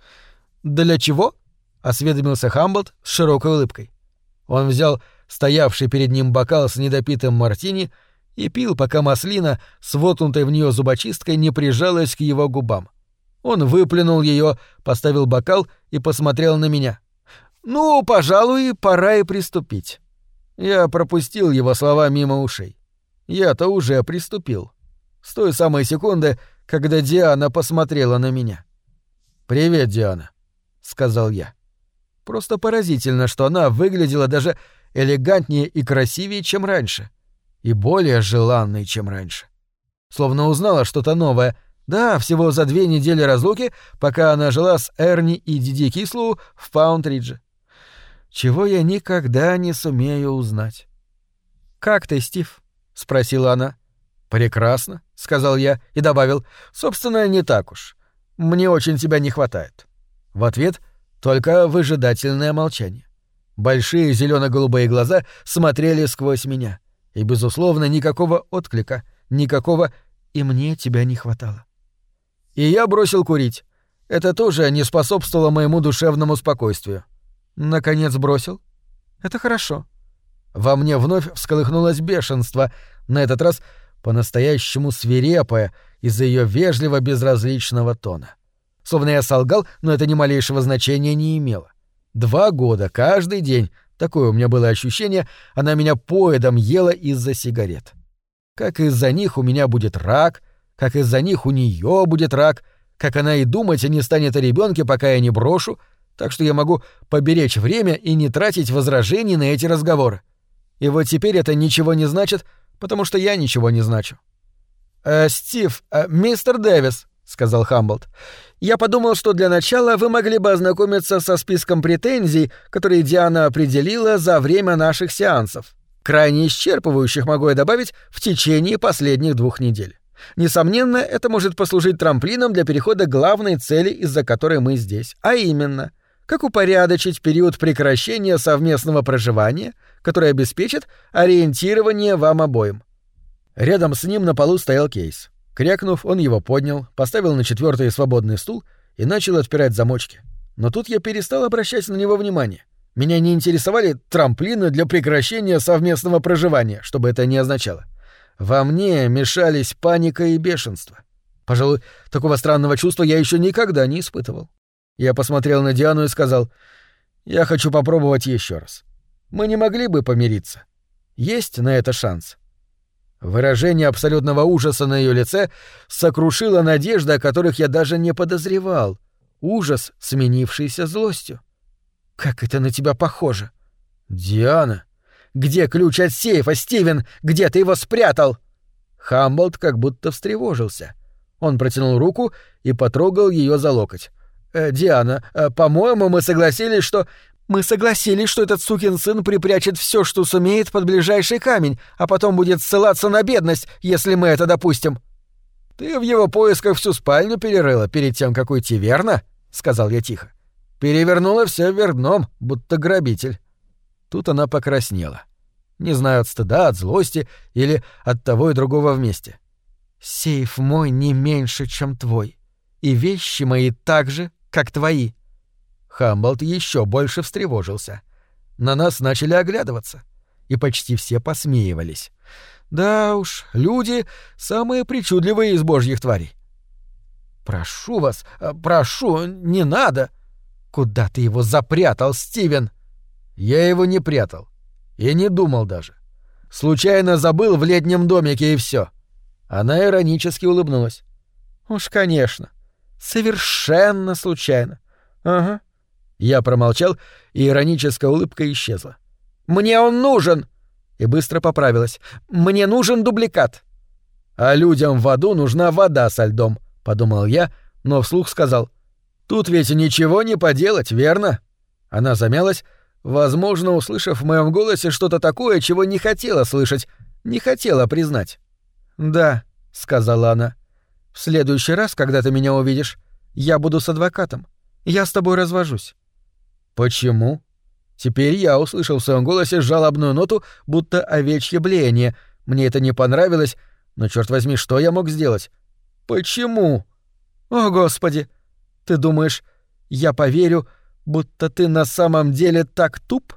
S1: «Для чего?» — осведомился Хамблд с широкой улыбкой. Он взял стоявший перед ним бокал с недопитым мартини и пил, пока маслина с воткнутой в неё зубочисткой не прижалась к его губам. Он выплюнул её, поставил бокал и посмотрел на меня. «Ну, пожалуй, пора и приступить». Я пропустил его слова мимо ушей. Я-то уже приступил. С той самой секунды, когда Диана посмотрела на меня. «Привет, Диана», — сказал я. Просто поразительно, что она выглядела даже элегантнее и красивее, чем раньше. И более желанной, чем раньше. Словно узнала что-то новое. Да, всего за 2 недели разлуки, пока она жила с Эрни и Диди Кислоу в Паунд-Ридже. Чего я никогда не сумею узнать. «Как ты, Стив?» — спросила она. «Прекрасно», — сказал я и добавил, «собственно, не так уж. Мне очень тебя не хватает». В ответ только выжидательное молчание. Большие зелено-голубые глаза смотрели сквозь меня. И, безусловно, никакого отклика, никакого «и мне тебя не хватало». И я бросил курить. Это тоже не способствовало моему душевному спокойствию. Наконец бросил. Это хорошо. Во мне вновь всколыхнулось бешенство, на этот раз по-настоящему свирепое из-за её вежливо-безразличного тона. Словно я солгал, но это ни малейшего значения не имело. 2 года, каждый день, такое у меня было ощущение, она меня поедом ела из-за сигарет. Как из-за них у меня будет рак, как из-за них у неё будет рак, как она и думать не станет о ребёнке, пока я не брошу, так что я могу поберечь время и не тратить возражений на эти разговоры. И вот теперь это ничего не значит, потому что я ничего не значу. «Стив, мистер Дэвис», — сказал Хамблд, — «я подумал, что для начала вы могли бы ознакомиться со списком претензий, которые Диана определила за время наших сеансов. Крайне исчерпывающих, могу я добавить, в течение последних 2 недель. Несомненно, это может послужить трамплином для перехода к главной цели, из-за которой мы здесь, а именно, как упорядочить период прекращения совместного проживания, который обеспечит ориентирование вам обоим. Рядом с ним на полу стоял кейс. Крякнув, он его поднял, поставил на 4-й свободный стул и начал отпирать замочки. Но тут я перестал обращать на него внимание. Меня не интересовали трамплины для прекращения совместного проживания, что бы это ни означало. Во мне мешались паника и бешенство. Пожалуй, такого странного чувства я еще никогда не испытывал. Я посмотрел на Диану и сказал: «Я хочу попробовать еще раз. Мы не могли бы помириться? Есть на это шанс?» Выражение абсолютного ужаса на ее лице сокрушило надежды, о которых я даже не подозревал. Ужас, сменившийся злостью. «Как это на тебя похоже?» «Диана! Где ключ от сейфа, Стивен? Где ты его спрятал?» Хамблд как будто встревожился. Он протянул руку и потрогал ее за локоть. «Диана, по-моему, мы согласились, что...» «Мы согласились, что этот сукин сын припрячет все, что сумеет, под ближайший камень, а потом будет ссылаться на бедность, если мы это допустим». «Ты в его поисках всю спальню перерыла перед тем, как уйти, верно?» — сказал я тихо. «Перевернула все вверх дном, будто грабитель». Тут она покраснела. Не знаю, от стыда, от злости или от того и другого вместе. «Сейф мой не меньше, чем твой, и вещи мои так же, как твои». Хамблд еще больше встревожился. На нас начали оглядываться, и почти все посмеивались. Да уж, люди — самые причудливые из божьих тварей. «Прошу вас, прошу, не надо!» «Куда ты его запрятал, Стивен?» «Я его не прятал. И не думал даже. Случайно забыл в летнем домике, и все». Она иронически улыбнулась. «Уж, конечно. Совершенно случайно. Ага». Я промолчал, и ироническая улыбка исчезла. «Мне он нужен!» И быстро поправилась. «Мне нужен дубликат!» «А людям в аду нужна вода со льдом», — подумал я, но вслух сказал: «Тут ведь ничего не поделать, верно?» Она замялась, возможно, услышав в моем голосе что-то такое, чего не хотела слышать, не хотела признать. «Да», — сказала она, — «в следующий раз, когда ты меня увидишь, я буду с адвокатом. Я с тобой развожусь». «Почему?» Теперь я услышал в своем голосе жалобную ноту, будто овечье блеяние. Мне это не понравилось, но, черт возьми, что я мог сделать? «Почему?» «О, Господи! Ты думаешь, я поверю, будто ты на самом деле так туп?»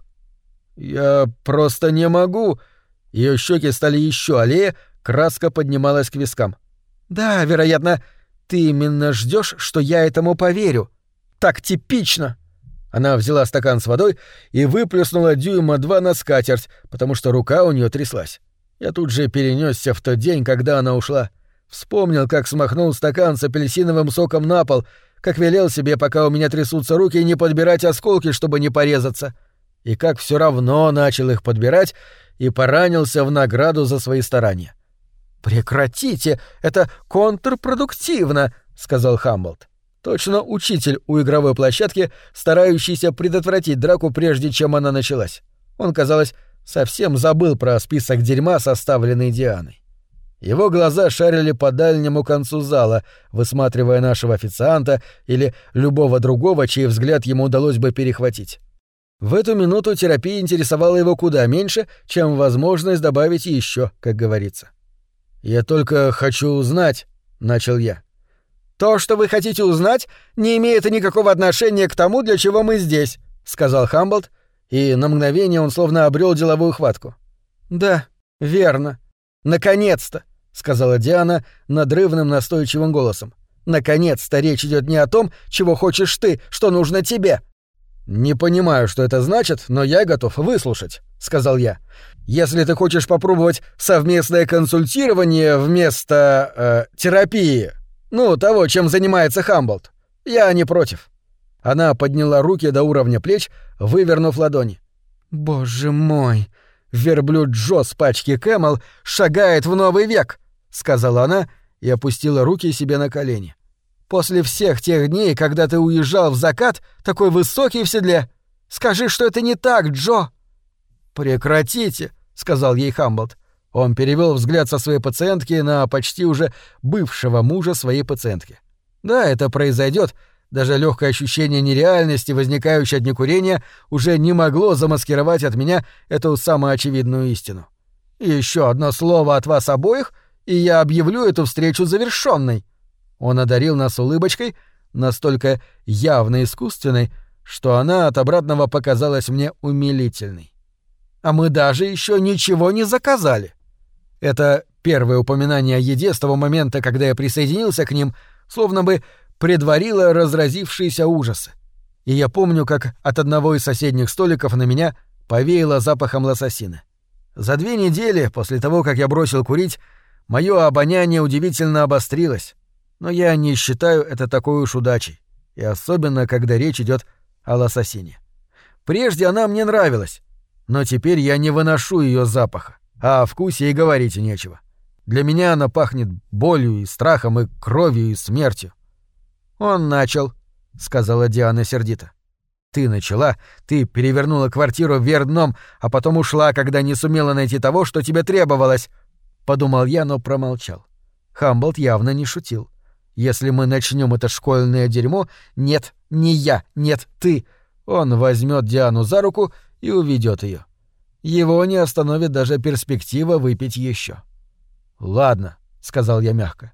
S1: «Я просто не могу». Ее щеки стали еще аллее, краска поднималась к вискам. «Да, вероятно, ты именно ждешь, что я этому поверю. Так типично!» Она взяла стакан с водой и выплеснула 2 дюйма на скатерть, потому что рука у нее тряслась. Я тут же перенесся в тот день, когда она ушла. Вспомнил, как смахнул стакан с апельсиновым соком на пол, как велел себе, пока у меня трясутся руки, не подбирать осколки, чтобы не порезаться, и как все равно начал их подбирать и поранился в награду за свои старания. «Прекратите! Это контрпродуктивно!» — сказал Хамблд. Точно учитель у игровой площадки, старающийся предотвратить драку, прежде чем она началась. Он, казалось, совсем забыл про список дерьма, составленный Дианой. Его глаза шарили по дальнему концу зала, высматривая нашего официанта или любого другого, чей взгляд ему удалось бы перехватить. В эту минуту терапия интересовала его куда меньше, чем возможность добавить еще, как говорится. «Я только хочу узнать», — начал я. «То, что вы хотите узнать, не имеет никакого отношения к тому, для чего мы здесь», — сказал Хамблд, и на мгновение он словно обрел деловую хватку. «Да, верно. Наконец-то», — сказала Диана надрывным настойчивым голосом. «Наконец-то речь идет не о том, чего хочешь ты, что нужно тебе». «Не понимаю, что это значит, но я готов выслушать», — сказал я. «Если ты хочешь попробовать совместное консультирование вместо терапии, ну, того, чем занимается Хамблд, я не против». Она подняла руки до уровня плеч, вывернув ладони. «Боже мой, верблюд Джо с пачки Кэмел шагает в новый век», — сказала она и опустила руки себе на колени. «После всех тех дней, когда ты уезжал в закат, такой высокий в седле, скажи, что это не так, Джо». «Прекратите», — сказал ей Хамблд. Он перевел взгляд со своей пациентки на почти уже бывшего мужа своей пациентки. «Да, это произойдет. Даже легкое ощущение нереальности, возникающее от некурения, уже не могло замаскировать от меня эту самоочевидную истину. И еще одно слово от вас обоих, и я объявлю эту встречу завершенной». Он одарил нас улыбочкой, настолько явно искусственной, что она от обратного показалась мне умилительной. «А мы даже еще ничего не заказали». Это первое упоминание о еде с того момента, когда я присоединился к ним, словно бы предварило разразившиеся ужасы. И я помню, как от одного из соседних столиков на меня повеяло запахом лососины. За 2 недели после того, как я бросил курить, мое обоняние удивительно обострилось, но я не считаю это такой уж удачей, и особенно, когда речь идет о лососине. Прежде она мне нравилась, но теперь я не выношу ее запаха, а о вкусе и говорить нечего. Для меня она пахнет болью и страхом, и кровью, и смертью. «Он начал», — сказала Диана сердито. «Ты начала, ты перевернула квартиру вверх дном, а потом ушла, когда не сумела найти того, что тебе требовалось», — подумал я, но промолчал. Хамблд явно не шутил. «Если мы начнем это школьное дерьмо, нет, не я, нет, ты», он возьмет Диану за руку и уведет ее. Его не остановит даже перспектива выпить еще. «Ладно», — сказал я мягко.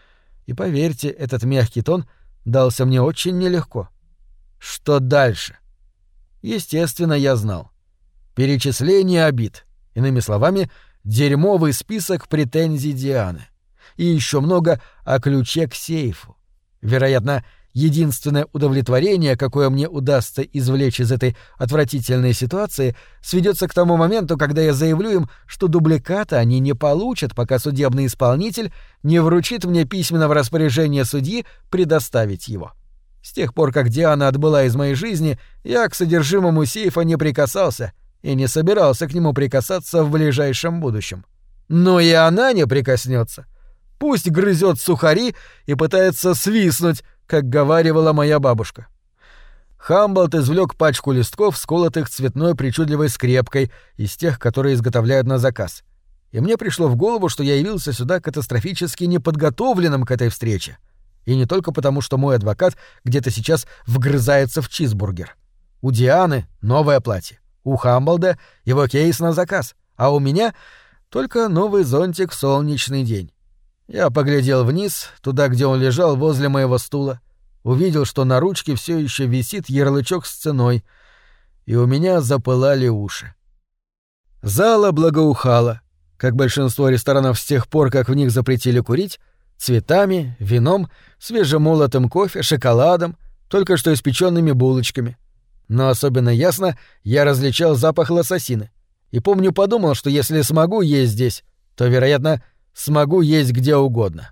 S1: И поверьте, этот мягкий тон дался мне очень нелегко. Что дальше? Естественно, я знал. Перечисление обид. Иными словами, дерьмовый список претензий Дианы. И еще много о ключе к сейфу. Вероятно, единственное удовлетворение, какое мне удастся извлечь из этой отвратительной ситуации, сведется к тому моменту, когда я заявлю им, что дубликата они не получат, пока судебный исполнитель не вручит мне письменно в распоряжение судьи предоставить его. С тех пор, как Диана отбыла из моей жизни, я к содержимому сейфа не прикасался и не собирался к нему прикасаться в ближайшем будущем. Но и она не прикоснется. Пусть грызет сухари и пытается свистнуть, как говаривала моя бабушка. Хамблд извлек пачку листков, сколотых цветной причудливой скрепкой, из тех, которые изготовляют на заказ. И мне пришло в голову, что я явился сюда катастрофически неподготовленным к этой встрече. И не только потому, что мой адвокат где-то сейчас вгрызается в чизбургер. У Дианы новое платье, у Хамблда его кейс на заказ, а у меня только новый зонтик в солнечный день. Я поглядел вниз, туда, где он лежал возле моего стула, увидел, что на ручке все еще висит ярлычок с ценой, и у меня запылали уши. Зала благоухала, как большинство ресторанов с тех пор, как в них запретили курить, цветами, вином, свежемолотым кофе, шоколадом, только что испеченными булочками. Но особенно ясно я различал запах лососины. И помню, подумал, что если смогу есть здесь, то, вероятно, смогу есть где угодно.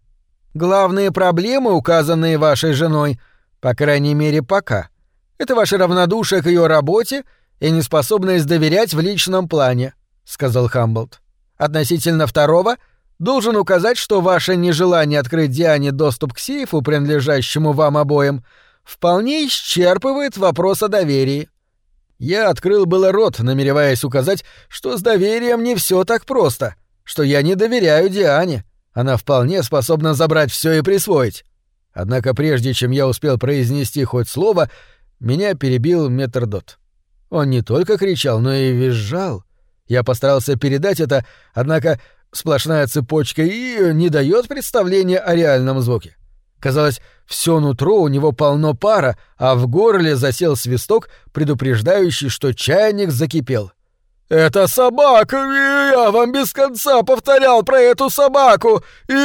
S1: Главные проблемы, указанные вашей женой, по крайней мере пока, это ваше равнодушие к ее работе и неспособность доверять в личном плане, сказал Хамблд. Относительно второго, должен указать, что ваше нежелание открыть Диане доступ к сейфу, принадлежащему вам обоим, вполне исчерпывает вопрос о доверии. Я открыл было рот, намереваясь указать, что с доверием не все так просто, что я не доверяю Диане. Она вполне способна забрать все и присвоить. Однако прежде чем я успел произнести хоть слово, меня перебил метрдот. Он не только кричал, но и визжал. Я постарался передать это, однако сплошная цепочка и не дает представления о реальном звуке. Казалось, все нутро у него полно пара, а в горле засел свисток, предупреждающий, что чайник закипел. «Это собака! Я вам без конца повторял про эту собаку!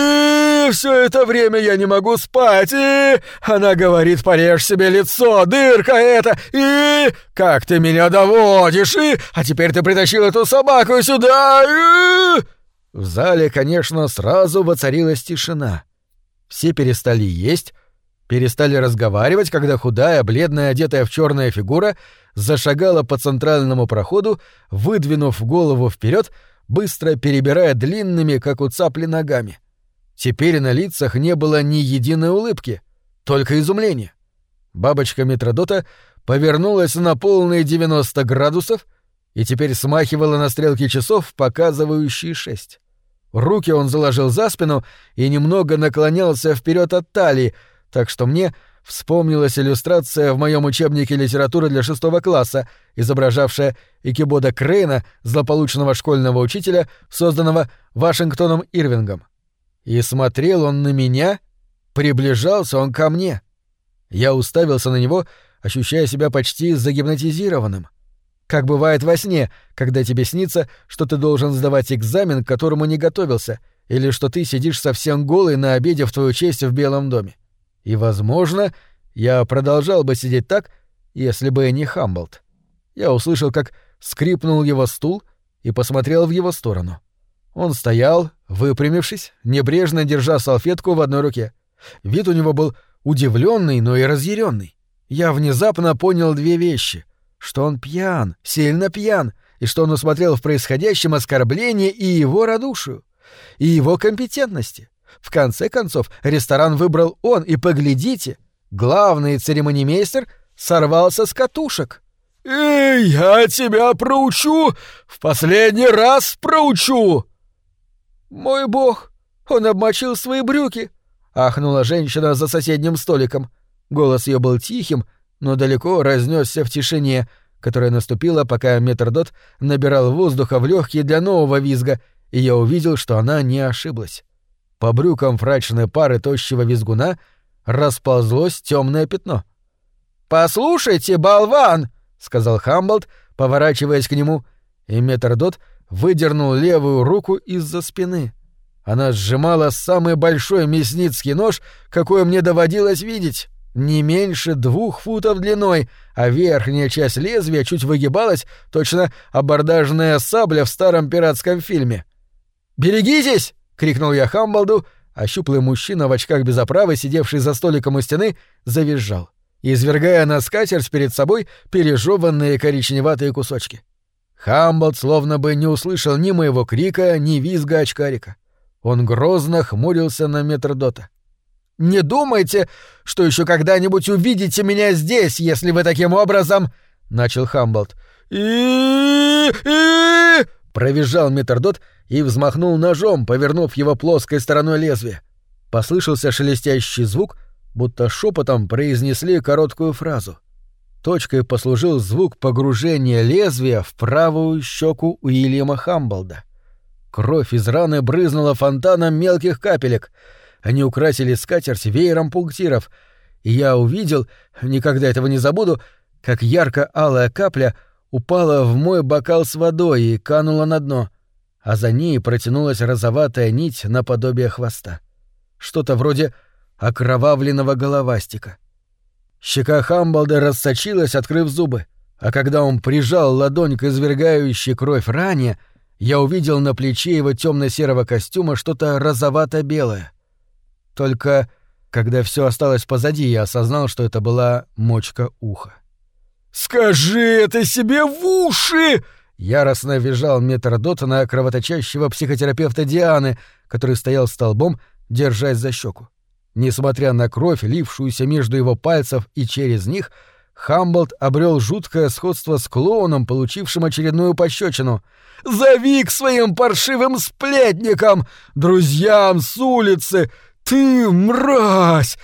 S1: И все это время я не могу спать! И она говорит, порежь себе лицо, дырка эта! И как ты меня доводишь! И а теперь ты притащил эту собаку сюда! И...» В зале, конечно, сразу воцарилась тишина. Все перестали есть, перестали разговаривать, когда худая, бледная, одетая в черная фигура зашагала по центральному проходу, выдвинув голову вперед, быстро перебирая длинными, как у цапли, ногами. Теперь на лицах не было ни единой улыбки, только изумление. Бабочка метродота повернулась на полные 90 градусов и теперь смахивало на стрелки часов, показывающие 6. Руки он заложил за спину и немного наклонялся вперед от талии, так что мне вспомнилась иллюстрация в моем учебнике литературы для 6 класса, изображавшая Икебода Крейна, злополучного школьного учителя, созданного Вашингтоном Ирвингом. И смотрел он на меня, приближался он ко мне. Я уставился на него, ощущая себя почти загипнотизированным. Как бывает во сне, когда тебе снится, что ты должен сдавать экзамен, к которому не готовился, или что ты сидишь совсем голый на обеде в твою честь в Белом доме. И, возможно, я продолжал бы сидеть так, если бы не Хамблд. Я услышал, как скрипнул его стул, и посмотрел в его сторону. Он стоял, выпрямившись, небрежно держа салфетку в одной руке. Вид у него был удивленный, но и разъяренный. Я внезапно понял 2 вещи: что он пьян, сильно пьян, и что он усмотрел в происходящем оскорбление и его радушию, и его компетентности. В конце концов, ресторан выбрал он, и поглядите, главный церемонимейстер сорвался с катушек. «Эй, я тебя проучу! В последний раз проучу!» «Мой бог, он обмочил свои брюки!» — ахнула женщина за соседним столиком. Голос ее был тихим, но далеко разнесся в тишине, которая наступила, пока метрдот набирал воздуха в легкие для нового визга, и я увидел, что она не ошиблась. По брюкам фрачной пары тощего визгуна расползлось темное пятно. «Послушайте, болван!» — сказал Хамблд, поворачиваясь к нему, и метрдот выдернул левую руку из-за спины. Она сжимала самый большой мясницкий нож, какой мне доводилось видеть, не меньше 2 футов длиной, а верхняя часть лезвия чуть выгибалась, точно абордажная сабля в старом пиратском фильме. «Берегитесь!» — крикнул я Хамблду, а щуплый мужчина в очках без оправы, сидевший за столиком у стены, завизжал, извергая на скатерть перед собой пережеванные коричневатые кусочки. Хамблд словно бы не услышал ни моего крика, ни визга очкарика. Он грозно хмурился на метрдота. «Не думайте, что еще когда-нибудь увидите меня здесь, если вы таким образом...» — начал Хамблд. Провизжал метрдот и взмахнул ножом, повернув его плоской стороной лезвия. Послышался шелестящий звук, будто шепотом произнесли короткую фразу. Точкой послужил звук погружения лезвия в правую щеку Уильяма Хамблда. Кровь из раны брызнула фонтаном мелких капелек. Они украсили скатерть веером пунктиров, и я увидел, никогда этого не забуду, как ярко-алая капля упала в мой бокал с водой и канула на дно, а за ней протянулась розоватая нить наподобие хвоста. Что-то вроде окровавленного головастика. Щека Хамблда рассочилась, открыв зубы, а когда он прижал ладонь к извергающей кровь ране, я увидел на плече его темно-серого костюма что-то розовато-белое. Только когда все осталось позади, я осознал, что это была мочка уха. «Скажи это себе в уши!» — яростно визжал метрдот на кровоточащего психотерапевта Дианы, который стоял столбом, держась за щеку. Несмотря на кровь, лившуюся между его пальцев и через них, Хамблд обрел жуткое сходство с клоуном, получившим очередную пощечину. «Зови к своим паршивым сплетникам, друзьям с улицы! Ты, мразь!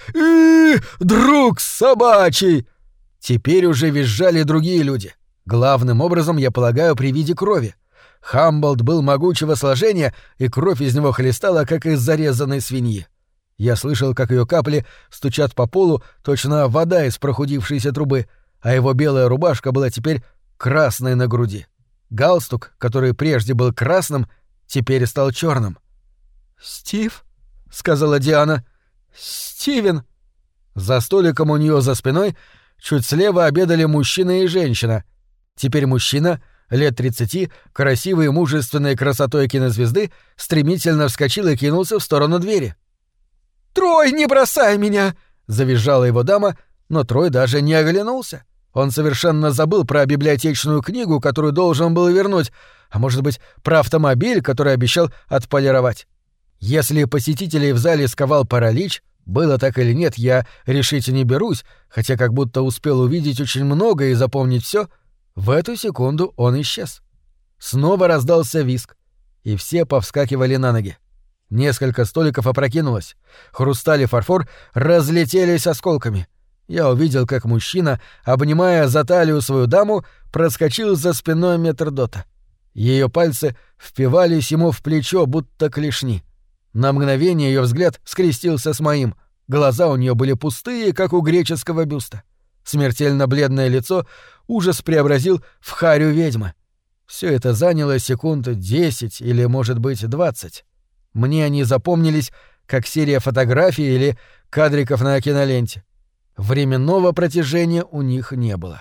S1: Друг собачий!» Теперь уже визжали другие люди. Главным образом, я полагаю, при виде крови. Хамблд был могучего сложения, и кровь из него хлестала, как из зарезанной свиньи. Я слышал, как ее капли стучат по полу, точно вода из прохудившейся трубы, а его белая рубашка была теперь красной на груди. Галстук, который прежде был красным, теперь стал черным. «Стив?» — сказала Диана. «Стивен!» За столиком у нее за спиной чуть слева обедали мужчина и женщина. Теперь мужчина, лет 30, красивой и мужественной красотой кинозвезды, стремительно вскочил и кинулся в сторону двери. «Трой, не бросай меня!» — завизжала его дама, но Трой даже не оглянулся. Он совершенно забыл про библиотечную книгу, которую должен был вернуть, а может быть, про автомобиль, который обещал отполировать. Если посетителей в зале сковал паралич, было так или нет, я решить не берусь, хотя как будто успел увидеть очень много и запомнить все. В эту секунду он исчез. Снова раздался визг, и все повскакивали на ноги. Несколько столиков опрокинулось, хрусталь и фарфор разлетелись осколками. Я увидел, как мужчина, обнимая за талию свою даму, проскочил за спиной метрдота. Ее пальцы впивались ему в плечо, будто клешни. На мгновение ее взгляд скрестился с моим. Глаза у нее были пустые, как у греческого бюста. Смертельно бледное лицо ужас преобразил в харю ведьмы. Все это заняло секунд 10 или, может быть, 20. Мне они запомнились как серия фотографий или кадриков на киноленте. Временного протяжения у них не было.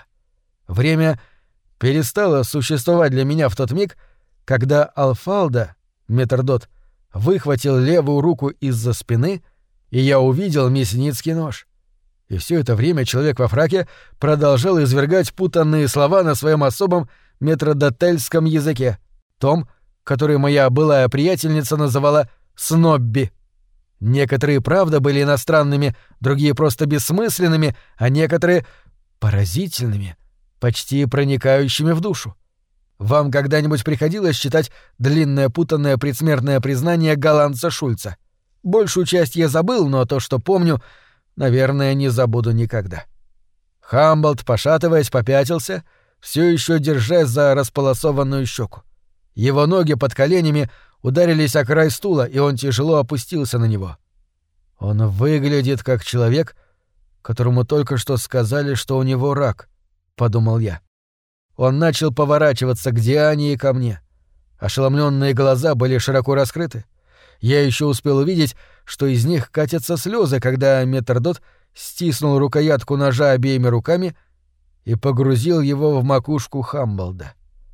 S1: Время перестало существовать для меня в тот миг, когда Алфалда, метрдот, выхватил левую руку из-за спины, и я увидел мясницкий нож. И все это время человек во фраке продолжал извергать путанные слова на своем особом метрдотельском языке, том, который моя былая приятельница называла «снобби». Некоторые, правда, были иностранными, другие просто бессмысленными, а некоторые — поразительными, почти проникающими в душу. Вам когда-нибудь приходилось читать длинное путанное предсмертное признание голландца Шульца? Большую часть я забыл, но то, что помню, наверное, не забуду никогда. Хамблд, пошатываясь, попятился, все еще держась за располосованную щеку. Его ноги под коленями ударились о край стула, и он тяжело опустился на него. Он выглядит как человек, которому только что сказали, что у него рак, — подумал я. Он начал поворачиваться к Диане и ко мне. Ошеломленные глаза были широко раскрыты. Я еще успел увидеть, что из них катятся слезы, когда метрдот стиснул рукоятку ножа обеими руками и погрузил его в макушку Хамблда.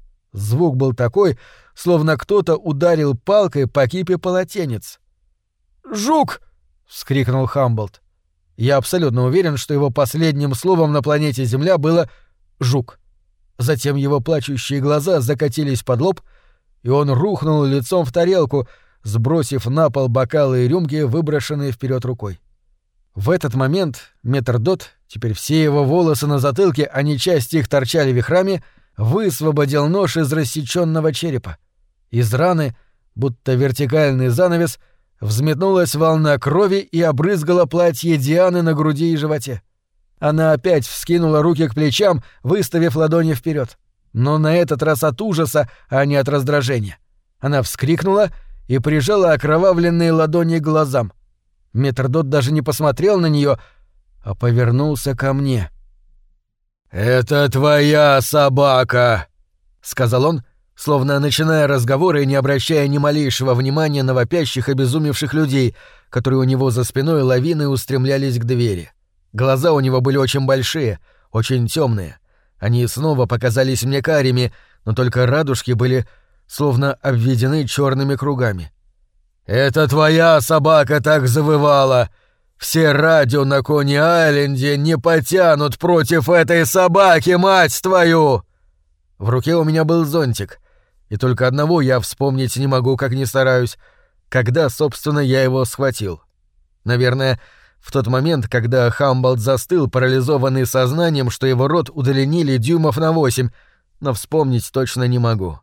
S1: Звук был такой, словно кто-то ударил палкой по кипе полотенец. «Жук!» — вскрикнул Хамблд. Я абсолютно уверен, что его последним словом на планете Земля было «жук». Затем его плачущие глаза закатились под лоб, и он рухнул лицом в тарелку, сбросив на пол бокалы и рюмки, выброшенные вперед рукой. В этот момент метрдот, теперь все его волосы на затылке, а не части их торчали вихрами, высвободил нож из рассечённого черепа. Из раны, будто вертикальный занавес, взметнулась волна крови и обрызгала платье Дианы на груди и животе. Она опять вскинула руки к плечам, выставив ладони вперед, но на этот раз от ужаса, а не от раздражения. Она вскрикнула и прижала окровавленные ладони к глазам. Метрдот даже не посмотрел на нее, а повернулся ко мне. «Это твоя собака!» — сказал он, словно начиная разговор и не обращая ни малейшего внимания на вопящих, обезумевших людей, которые у него за спиной лавиной устремлялись к двери. Глаза у него были очень большие, очень темные. Они снова показались мне карими, но только радужки были словно обведены черными кругами. «Это твоя собака так завывала! Все радио на Кони-Айленде не потянут против этой собаки, мать твою!» В руке у меня был зонтик, и только одного я вспомнить не могу, как ни стараюсь, когда, собственно, я его схватил. Наверное, в тот момент, когда Хамблд застыл, парализованный сознанием, что его рот удлинили дюймов на 8, но вспомнить точно не могу.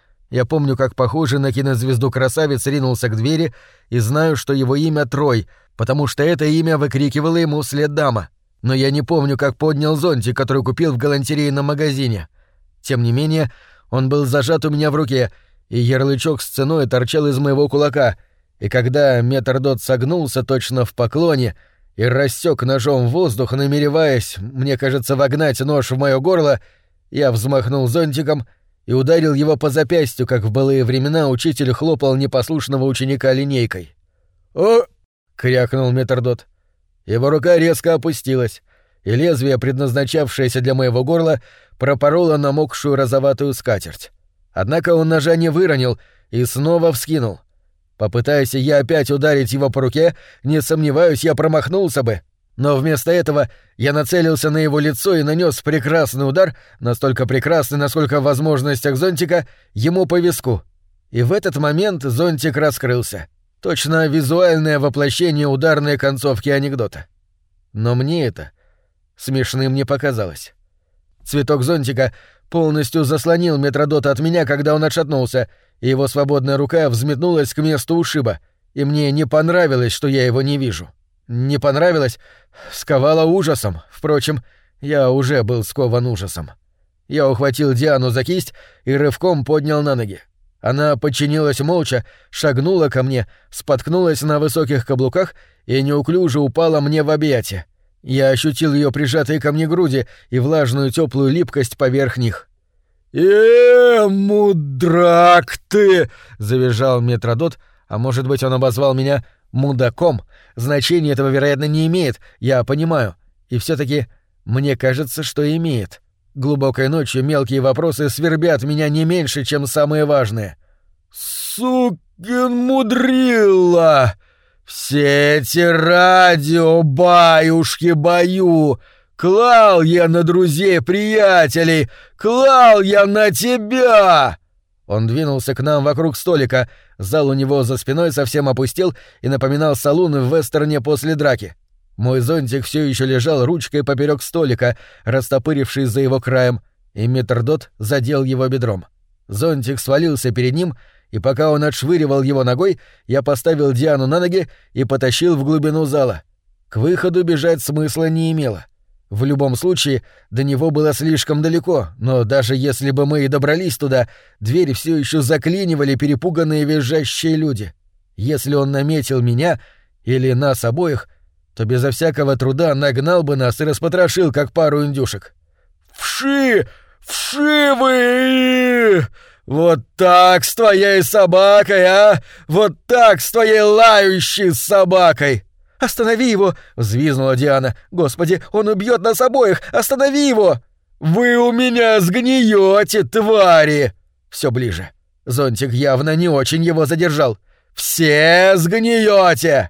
S1: Я помню, как похожий на кинозвезду красавец ринулся к двери, и знаю, что его имя Трой, потому что это имя выкрикивало ему вслед дама. Но я не помню, как поднял зонтик, который купил в галантерейном магазине. Тем не менее, он был зажат у меня в руке, и ярлычок с ценой торчал из моего кулака, и когда метрдот согнулся точно в поклоне и рассек ножом воздух, намереваясь, мне кажется, вогнать нож в мое горло, я взмахнул зонтиком и ударил его по запястью, как в былые времена учитель хлопал непослушного ученика линейкой. «О!» — крякнул метрдот. Его рука резко опустилась, и лезвие, предназначавшееся для моего горла, пропороло намокшую розоватую скатерть. Однако он ножа не выронил и снова вскинул. Попытаясь я опять ударить его по руке, не сомневаюсь, я промахнулся бы. Но вместо этого я нацелился на его лицо и нанес прекрасный удар, настолько прекрасный, насколько в возможностях зонтика, ему по виску. И в этот момент зонтик раскрылся. Точно визуальное воплощение ударной концовки анекдота. Но мне это смешным не показалось. Цветок зонтика полностью заслонил метродота от меня, когда он отшатнулся, и его свободная рука взметнулась к месту ушиба, и мне не понравилось, что я его не вижу. Не понравилось, сковало ужасом. Впрочем, я уже был скован ужасом. Я ухватил Диану за кисть и рывком поднял на ноги. Она подчинилась молча, шагнула ко мне, споткнулась на высоких каблуках и неуклюже упала мне в объятия. Я ощутил ее прижатые ко мне груди и влажную теплую липкость поверх них. Мудрак ты!» — завизжал метродот, а может быть, он обозвал меня «мудаком». Значения этого, вероятно, не имеет, я понимаю. И все-таки мне кажется, что имеет. Глубокой ночью мелкие вопросы свербят меня не меньше, чем самые важные. «Сукин мудрила! Все эти радио-баюшки-баю! Клал я на друзей-приятелей! Клал я на тебя!» Он двинулся к нам вокруг столика. Зал у него за спиной совсем опустел и напоминал салун в вестерне после драки. Мой зонтик все еще лежал ручкой поперек столика, растопырившись за его краем, и метрдот задел его бедром. Зонтик свалился перед ним, и пока он отшвыривал его ногой, я поставил Диану на ноги и потащил в глубину зала. К выходу бежать смысла не имело. В любом случае, до него было слишком далеко, но даже если бы мы и добрались туда, дверь все еще заклинивали перепуганные визжащие люди. Если он наметил меня или нас обоих, то безо всякого труда нагнал бы нас и распотрошил, как пару индюшек. «Вши! Вши вы! Вот так с твоей собакой, а! Вот так с твоей лающей собакой!» «Останови его!» — взвизгнула Диана. «Господи, он убьет нас обоих! Останови его!» «Вы у меня сгниете, твари!» Все ближе. Зонтик явно не очень его задержал. «Все сгниете!»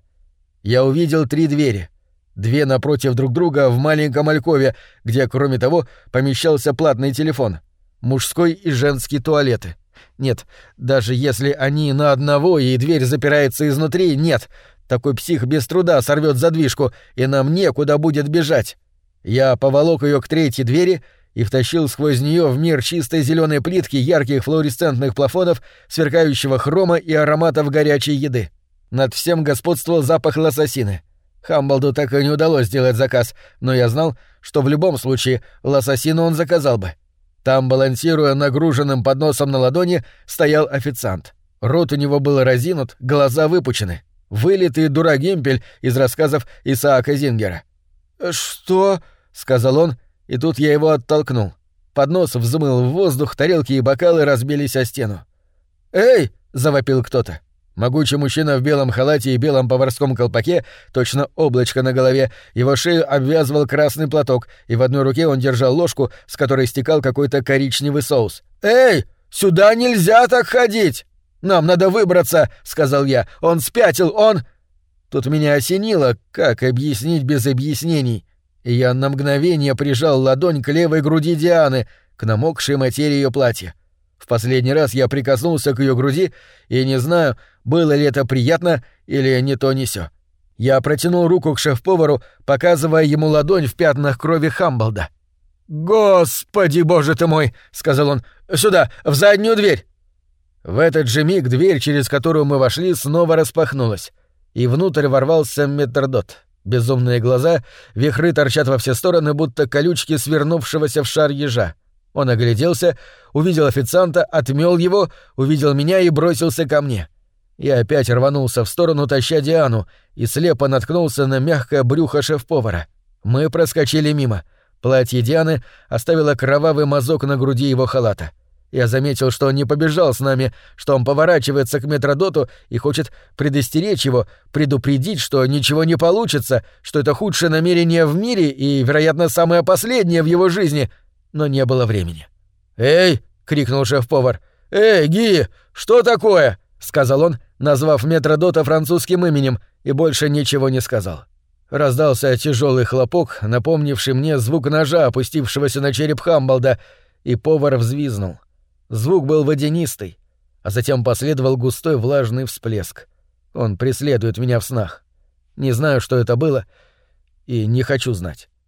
S1: Я увидел 3 двери. 2 напротив друг друга в маленьком алькове, где, кроме того, помещался платный телефон. Мужской и женский туалеты. Нет, даже если они на одного и дверь запирается изнутри, нет. Такой псих без труда сорвет задвижку, и нам некуда будет бежать. Я поволок ее к 3-й двери и втащил сквозь нее в мир чистой зеленой плитки, ярких флуоресцентных плафонов, сверкающего хрома и ароматов горячей еды. Над всем господствовал запах лососины. Хамблду так и не удалось сделать заказ, но я знал, что в любом случае лососину он заказал бы. Там, балансируя нагруженным подносом на ладони, стоял официант. Рот у него был разинут, глаза выпучены. Вылитый дурагемпель из рассказов Исаака Зингера. «Что?» — сказал он, и тут я его оттолкнул. Поднос взмыл в воздух, тарелки и бокалы разбились о стену. «Эй!» — завопил кто-то. Могучий мужчина в белом халате и белом поварском колпаке, точно облачко на голове, его шею обвязывал красный платок, и в одной руке он держал ложку, с которой стекал какой-то коричневый соус. «Эй! Сюда нельзя так ходить!» «Нам надо выбраться!» — сказал я. «Он спятил, он...» Тут меня осенило, как объяснить без объяснений, и я на мгновение прижал ладонь к левой груди Дианы, к намокшей материи ее платья. В последний раз я прикоснулся к ее груди, и не знаю, было ли это приятно или не то ни сё. Я протянул руку к шеф-повару, показывая ему ладонь в пятнах крови Хамблда. «Господи, боже ты мой!» — сказал он. «Сюда, в заднюю дверь!» В этот же миг дверь, через которую мы вошли, снова распахнулась, и внутрь ворвался метрдот. Безумные глаза, вихры торчат во все стороны, будто колючки свернувшегося в шар ежа. Он огляделся, увидел официанта, отмёл его, увидел меня и бросился ко мне. Я опять рванулся в сторону, таща Диану, и слепо наткнулся на мягкое брюхо шеф-повара. Мы проскочили мимо. Платье Дианы оставило кровавый мазок на груди его халата. Я заметил, что он не побежал с нами, что он поворачивается к метродоту и хочет предостеречь его, предупредить, что ничего не получится, что это худшее намерение в мире и, вероятно, самое последнее в его жизни — но не было времени. «Эй!» — крикнул шеф-повар. «Эй, Ги! Что такое?» — сказал он, назвав метродота французским именем, и больше ничего не сказал. Раздался тяжелый хлопок, напомнивший мне звук ножа, опустившегося на череп Хамблда, и повар взвизнул. Звук был водянистый, а затем последовал густой влажный всплеск. Он преследует меня в снах. Не знаю, что это было, и не хочу знать.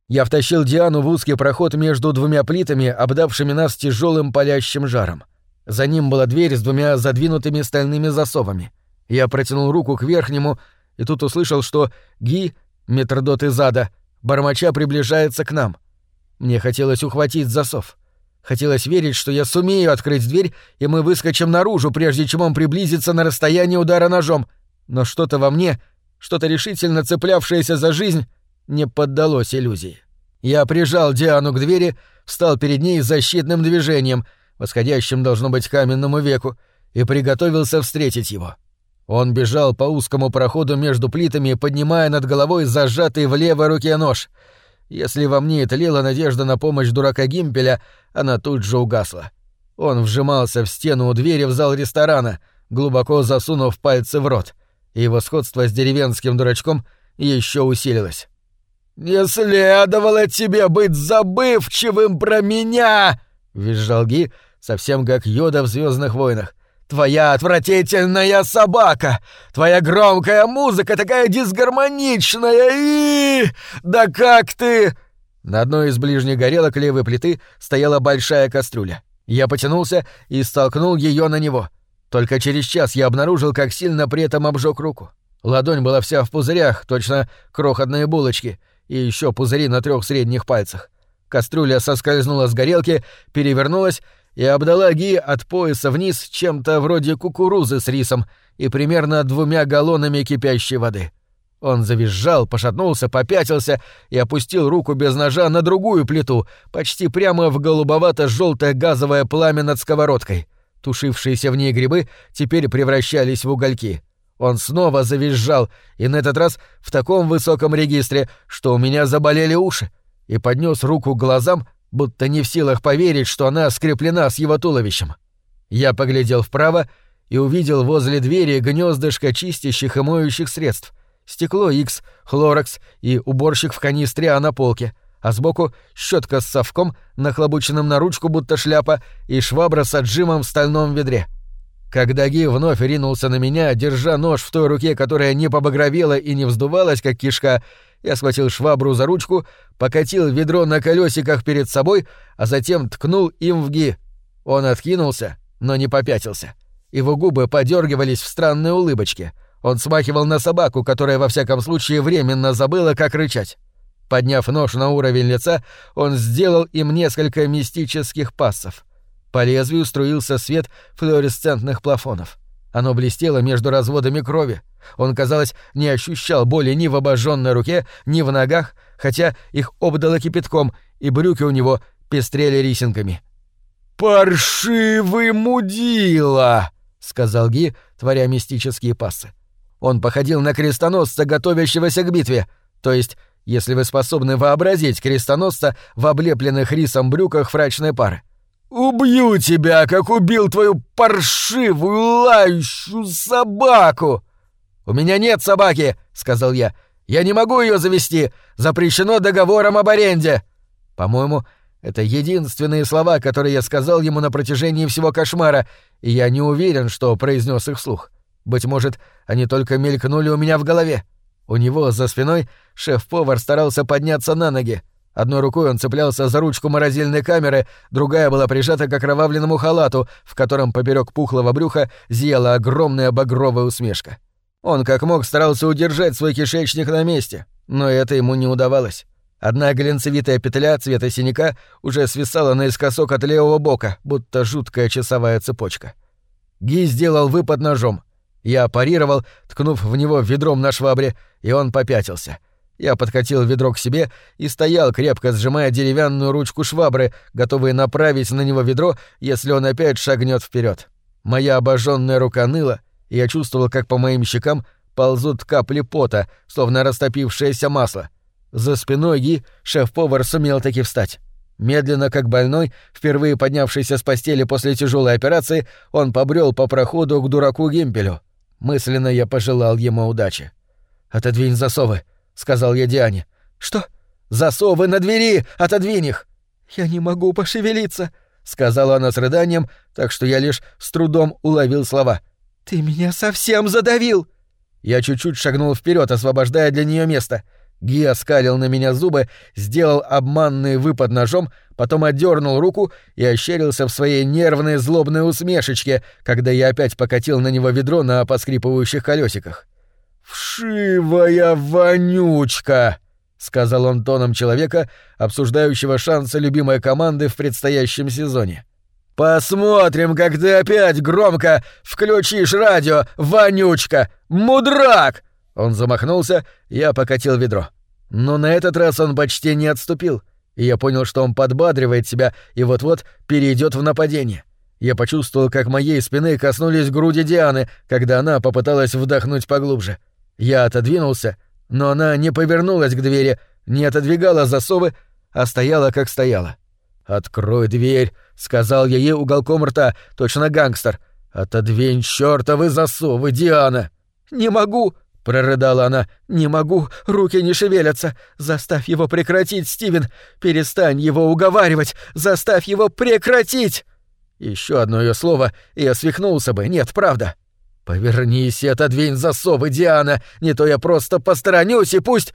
S1: Я втащил Диану в узкий проход между двумя плитами, обдавшими нас тяжелым палящим жаром. За ним была дверь с двумя задвинутыми стальными засовами. Я протянул руку к верхнему, и тут услышал, что Ги, метрдот из ада, бормоча приближается к нам. Мне хотелось ухватить засов. Хотелось верить, что я сумею открыть дверь, и мы выскочим наружу, прежде чем он приблизится на расстояние удара ножом. Но что-то во мне, что-то решительно цеплявшееся за жизнь, не поддалось иллюзии. Я прижал Диану к двери, встал перед ней защитным движением, восходящим, должно быть, к каменному веку, и приготовился встретить его. Он бежал по узкому проходу между плитами, поднимая над головой зажатый в левой руке нож. Если во мне и тлела надежда на помощь дурака Гимпеля, она тут же угасла. Он вжимался в стену у двери в зал ресторана, глубоко засунув пальцы в рот, и его сходство с деревенским дурачком еще усилилось. «Не следовало тебе быть забывчивым про меня!» — визжал Ги, совсем как Йода в «Звездных войнах». «Твоя отвратительная собака! Твоя громкая музыка такая дисгармоничная! Да как ты...» На одной из ближних горелок левой плиты стояла большая кастрюля. Я потянулся и столкнул ее на него. Только через час я обнаружил, как сильно при этом обжег руку. Ладонь была вся в пузырях, точно крохотные булочки, и еще пузыри на 3 средних пальцах. Кастрюля соскользнула с горелки, перевернулась и обдала Ги от пояса вниз чем-то вроде кукурузы с рисом и примерно 2 галлонами кипящей воды. Он завизжал, пошатнулся, попятился и опустил руку без ножа на другую плиту, почти прямо в голубовато-желтое газовое пламя над сковородкой. Тушившиеся в ней грибы теперь превращались в угольки. Он снова завизжал, и на этот раз в таком высоком регистре, что у меня заболели уши, и поднес руку к глазам, будто не в силах поверить, что она скреплена с его туловищем. Я поглядел вправо и увидел возле двери гнездышко чистящих и моющих средств, стекло X, хлорекс и уборщик в канистре А на полке, а сбоку щетка с совком, нахлобученным на ручку будто шляпа, и швабра с отжимом в стальном ведре. Когда Ги вновь ринулся на меня, держа нож в той руке, которая не побагровела и не вздувалась, как кишка, я схватил швабру за ручку, покатил ведро на колесиках перед собой, а затем ткнул им в Ги. Он откинулся, но не попятился. Его губы подергивались в странной улыбочке. Он смахивал на собаку, которая во всяком случае временно забыла, как рычать. Подняв нож на уровень лица, он сделал им несколько мистических пассов. По лезвию струился свет флуоресцентных плафонов. Оно блестело между разводами крови. Он, казалось, не ощущал боли ни в обожженной руке, ни в ногах, хотя их обдало кипятком, и брюки у него пестрели рисинками. «Паршивый мудила!» — сказал Ги, творя мистические пассы. Он походил на крестоносца, готовящегося к битве, то есть, если вы способны вообразить крестоносца в облепленных рисом брюках фрачной пары. «Убью тебя, как убил твою паршивую лающую собаку!» «У меня нет собаки», — сказал я. «Я не могу ее завести. Запрещено договором об аренде». По-моему, это единственные слова, которые я сказал ему на протяжении всего кошмара, и я не уверен, что произнес их вслух. Быть может, они только мелькнули у меня в голове. У него за спиной шеф-повар старался подняться на ноги. Одной рукой он цеплялся за ручку морозильной камеры, другая была прижата к окровавленному халату, в котором поперек пухлого брюха зияла огромная багровая усмешка. Он как мог старался удержать свой кишечник на месте, но это ему не удавалось. Одна глинцевитая петля цвета синяка уже свисала наискосок от левого бока, будто жуткая часовая цепочка. Ги сделал выпад ножом. Я парировал, ткнув в него ведром на швабре, и он попятился. Я подкатил ведро к себе и стоял, крепко сжимая деревянную ручку швабры, готовый направить на него ведро, если он опять шагнет вперед. Моя обожженная рука ныла, и я чувствовал, как по моим щекам ползут капли пота, словно растопившееся масло. За спиной Ги шеф-повар сумел таки встать. Медленно, как больной, впервые поднявшийся с постели после тяжелой операции, он побрел по проходу к дураку Гимпелю. Мысленно я пожелал ему удачи. «Отодвинь засовы», — сказал я Диане. «Что?» «Засовы на двери! Отодвинь их!» «Я не могу пошевелиться», — сказала она с рыданием, так что я лишь с трудом уловил слова. «Ты меня совсем задавил!» Я чуть-чуть шагнул вперед, освобождая для нее место. Ги оскалил на меня зубы, сделал обманный выпад ножом, потом отдернул руку и ощерился в своей нервной злобной усмешечке, когда я опять покатил на него ведро на поскрипывающих колесиках. «Вшивая вонючка!» — сказал он тоном человека, обсуждающего шансы любимой команды в предстоящем сезоне. «Посмотрим, как ты опять громко включишь радио, вонючка! Мудрак!» Он замахнулся, я покатил ведро. Но на этот раз он почти не отступил, и я понял, что он подбадривает себя и вот-вот перейдет в нападение. Я почувствовал, как моей спины коснулись груди Дианы, когда она попыталась вдохнуть поглубже. Я отодвинулся, но она не повернулась к двери, не отодвигала засовы, а стояла, как стояла. «Открой дверь», — сказал я ей уголком рта, точно гангстер. «Отодвинь чёртовы засовы, Диана!» «Не могу!» — прорыдала она. «Не могу, руки не шевелятся. Заставь его прекратить, Стивен. Перестань его уговаривать. Заставь его прекратить!» Еще одно ее слово, и я свихнулся бы. Нет, правда. «Повернись и отодвинь засовы, Диана, не то я просто посторонюсь и пусть...»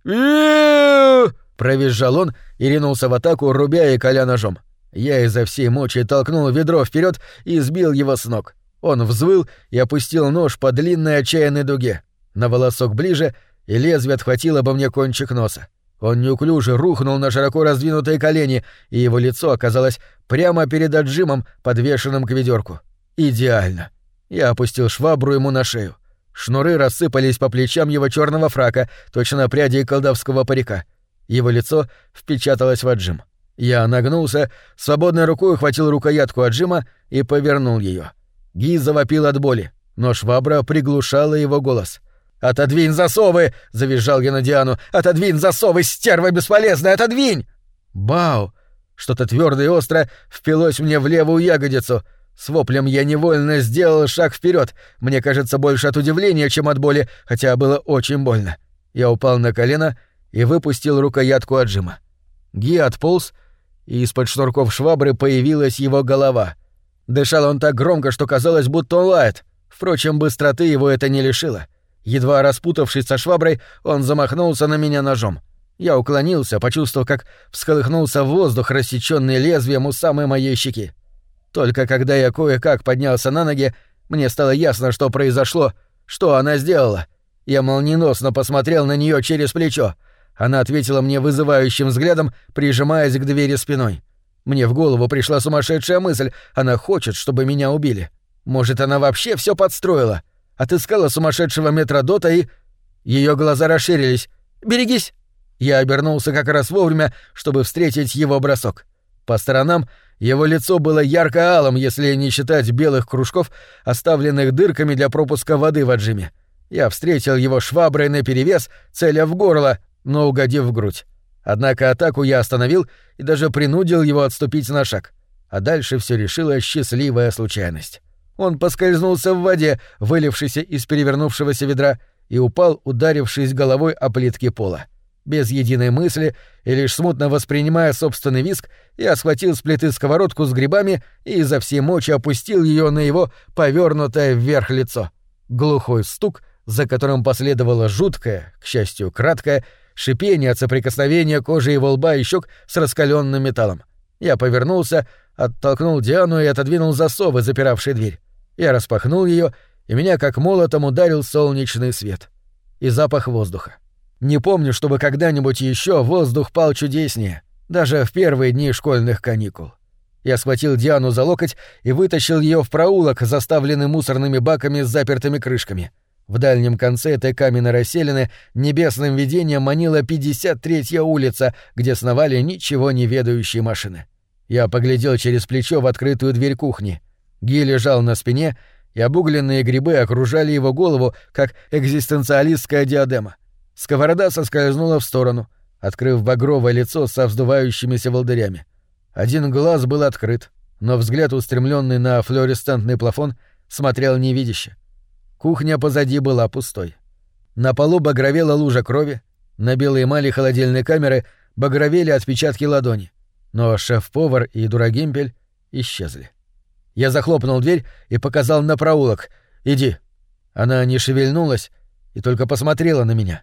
S1: провизжал он и ринулся в атаку, рубя и коля ножом. Я изо всей мочи толкнул ведро вперед и сбил его с ног. Он взвыл и опустил нож по длинной отчаянной дуге. На волосок ближе, и лезвие отхватило бы мне кончик носа. Он неуклюже рухнул на широко раздвинутые колени, и его лицо оказалось прямо перед отжимом, подвешенным к ведерку. Идеально. Я опустил швабру ему на шею. Шнуры рассыпались по плечам его черного фрака, точно пряди колдовского парика. Его лицо впечаталось в отжим. Я нагнулся, свободной рукой ухватил рукоятку отжима и повернул ее. Ги завопил от боли, но швабра приглушала его голос. «Отодвинь засовы!» — завизжал я на Диану. «Отодвинь засовы, стерва бесполезная! Отодвинь!» Бау! Что-то твёрдое и острое впилось мне в левую ягодицу. С воплем я невольно сделал шаг вперед. Мне кажется, больше от удивления, чем от боли, хотя было очень больно. Я упал на колено и выпустил рукоятку отжима. Ги отполз, и из-под шнурков швабры появилась его голова. Дышал он так громко, что казалось, будто он лает. Впрочем, быстроты его это не лишило. Едва распутавшись со шваброй, он замахнулся на меня ножом. Я уклонился, почувствовав, как всколыхнулся в воздух, рассечённый лезвием у самой моей щеки. Только когда я кое-как поднялся на ноги, мне стало ясно, что произошло, что она сделала. Я молниеносно посмотрел на неё через плечо. Она ответила мне вызывающим взглядом, прижимаясь к двери спиной. Мне в голову пришла сумасшедшая мысль: она хочет, чтобы меня убили. Может, она вообще всё подстроила? Отыскала сумасшедшего метродота и... Её глаза расширились. «Берегись!» Я обернулся как раз вовремя, чтобы встретить его бросок. По сторонам его лицо было ярко-алым, если не считать белых кружков, оставленных дырками для пропуска воды в отжиме. Я встретил его шваброй наперевес, целя в горло, но угодив в грудь. Однако атаку я остановил и даже принудил его отступить на шаг. А дальше всё решила счастливая случайность. Он поскользнулся в воде, вылившейся из перевернувшегося ведра, и упал, ударившись головой о плитки пола. Без единой мысли и лишь смутно воспринимая собственный визг, я схватил с плиты сковородку с грибами и изо всей мочи опустил её на его повёрнутое вверх лицо. Глухой стук, за которым последовало жуткое, к счастью, краткое, шипение от соприкосновения кожи его лба и щек с раскалённым металлом. Я повернулся, оттолкнул Диану и отодвинул засовы, запиравшие дверь. Я распахнул её, и меня как молотом ударил солнечный свет. И запах воздуха. Не помню, чтобы когда-нибудь ещё воздух пал чудеснее, даже в первые дни школьных каникул. Я схватил Диану за локоть и вытащил её в проулок, заставленный мусорными баками с запертыми крышками. В дальнем конце этой каменной расселины небесным видением манила 53-я улица, где сновали ничего не ведающие машины. Я поглядел через плечо в открытую дверь кухни. Ги лежал на спине, и обугленные грибы окружали его голову, как экзистенциалистская диадема. Сковорода соскользнула в сторону, открыв багровое лицо со вздувающимися волдырями. Один глаз был открыт, но взгляд, устремленный на флуоресцентный плафон, смотрел невидяще. Кухня позади была пустой. На полу багровела лужа крови, на белой эмали холодильной камеры багровели отпечатки ладони, но шеф-повар и Дурагимпель исчезли. Я захлопнул дверь и показал на проулок. «Иди». Она не шевельнулась и только посмотрела на меня.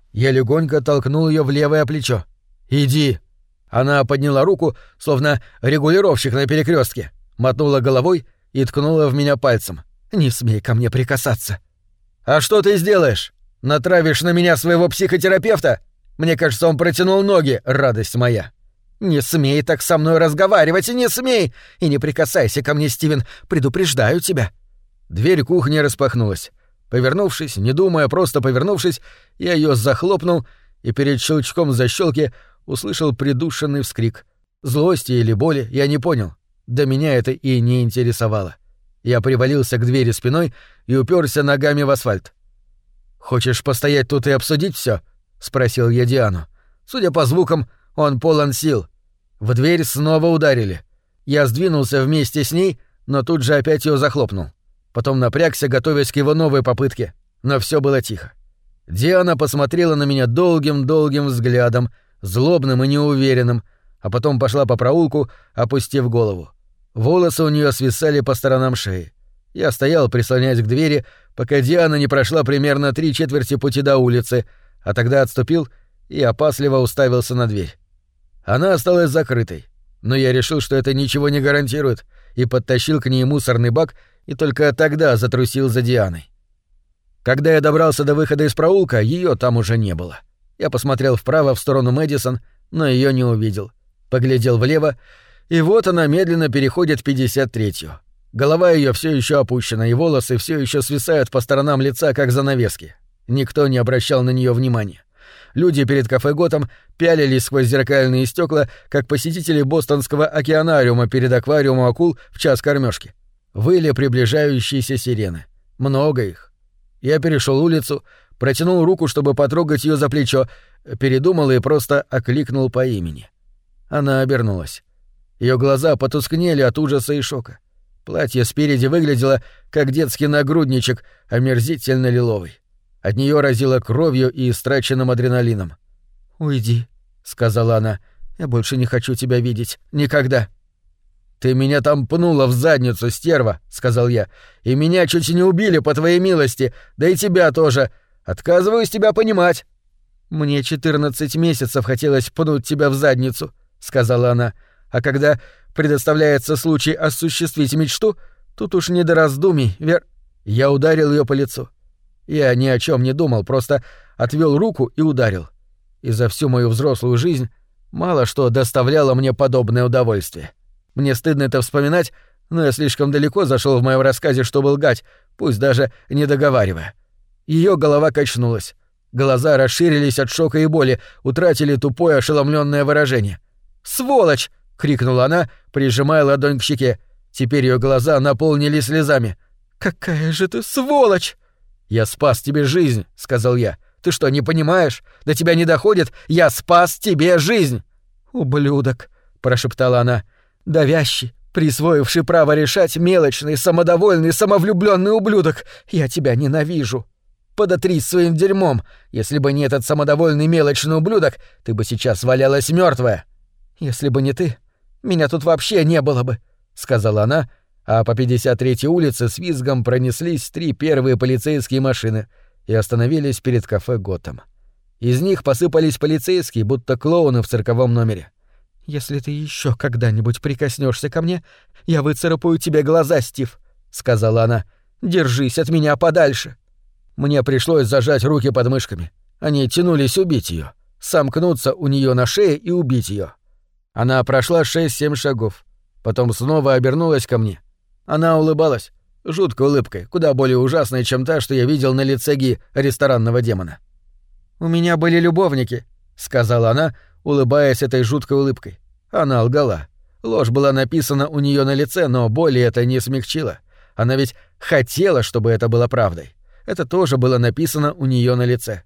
S1: Я легонько толкнул ее в левое плечо. «Иди!» Она подняла руку, словно регулировщик на перекрестке, мотнула головой и ткнула в меня пальцем. «Не смей ко мне прикасаться!» «А что ты сделаешь? Натравишь на меня своего психотерапевта? Мне кажется, он протянул ноги, радость моя!» «Не смей так со мной разговаривать, не смей! И не прикасайся ко мне, Стивен, предупреждаю тебя!» Дверь кухни распахнулась. Повернувшись, не думая, просто повернувшись, я ее захлопнул и перед щелчком защелки услышал придушенный вскрик. Злости или боли, я не понял. Да меня это и не интересовало. Я привалился к двери спиной и уперся ногами в асфальт. «Хочешь постоять тут и обсудить все? Спросил я Диану. Судя по звукам, он полон сил. В дверь снова ударили. Я сдвинулся вместе с ней, но тут же опять ее захлопнул. Потом напрягся, готовясь к его новой попытке, но все было тихо. Диана посмотрела на меня долгим-долгим взглядом, злобным и неуверенным, а потом пошла по проулку, опустив голову. Волосы у нее свисали по сторонам шеи. Я стоял, прислоняясь к двери, пока Диана не прошла примерно 3/4 пути до улицы, а тогда отступил и опасливо уставился на дверь. Она осталась закрытой, но я решил, что это ничего не гарантирует, и подтащил к ней мусорный бак и только тогда затрусил за Дианой. Когда я добрался до выхода из проулка, ее там уже не было. Я посмотрел вправо в сторону Мэдисон, но ее не увидел. Поглядел влево, и вот она медленно переходит 53-ю. Голова ее все еще опущена, и волосы все еще свисают по сторонам лица, как занавески. Никто не обращал на нее внимания. Люди перед кафе «Готэм» пялились сквозь зеркальные стекла, как посетители бостонского океанариума перед аквариумом акул в час кормежки. Выли приближающиеся сирены. Много их. Я перешел улицу, протянул руку, чтобы потрогать ее за плечо, передумал и просто окликнул по имени. Она обернулась. Ее глаза потускнели от ужаса и шока. Платье спереди выглядело, как детский нагрудничек, омерзительно лиловый. От нее разило кровью и истраченным адреналином. «Уйди», — сказала она, — «я больше не хочу тебя видеть. Никогда». «Ты меня там пнула в задницу, стерва», — сказал я, — «и меня чуть не убили по твоей милости, да и тебя тоже. Отказываюсь тебя понимать». «Мне 14 месяцев хотелось пнуть тебя в задницу», — сказала она, — «а когда предоставляется случай осуществить мечту, тут уж не до раздумий, Я ударил ее по лицу. Я ни о чем не думал, просто отвел руку и ударил. И за всю мою взрослую жизнь мало что доставляло мне подобное удовольствие. Мне стыдно это вспоминать, но я слишком далеко зашел в моем рассказе, чтобы лгать, пусть даже не договаривая. Ее голова качнулась. Глаза расширились от шока и боли, утратили тупое ошеломленное выражение. «Сволочь!» — крикнула она, прижимая ладонь к щеке. Теперь ее глаза наполнились слезами. «Какая же ты сволочь!» «Я спас тебе жизнь», — сказал я. «Ты что, не понимаешь? До тебя не доходит? Я спас тебе жизнь!» «Ублюдок», — прошептала она. «Давящий, присвоивший право решать, мелочный, самодовольный, самовлюбленный ублюдок. Я тебя ненавижу. Подотрись своим дерьмом. Если бы не этот самодовольный мелочный ублюдок, ты бы сейчас валялась мертвая. Если бы не ты, меня тут вообще не было бы», — сказала она, а по 53-й улице с визгом пронеслись 3 первые полицейские машины и остановились перед кафе «Готэм». Из них посыпались полицейские, будто клоуны в цирковом номере. «Если ты еще когда-нибудь прикоснешься ко мне, я выцарапаю тебе глаза, Стив», — сказала она. «Держись от меня подальше». Мне пришлось зажать руки под мышками. Они тянулись убить ее, сомкнуться у нее на шее и убить ее. Она прошла 6-7 шагов, потом снова обернулась ко мне. Она улыбалась, жуткой улыбкой, куда более ужасной, чем та, что я видел на лице Ги, ресторанного демона. «У меня были любовники», — сказала она, улыбаясь этой жуткой улыбкой. Она лгала. Ложь была написана у нее на лице, но боли это не смягчило. Она ведь хотела, чтобы это было правдой. Это тоже было написано у нее на лице.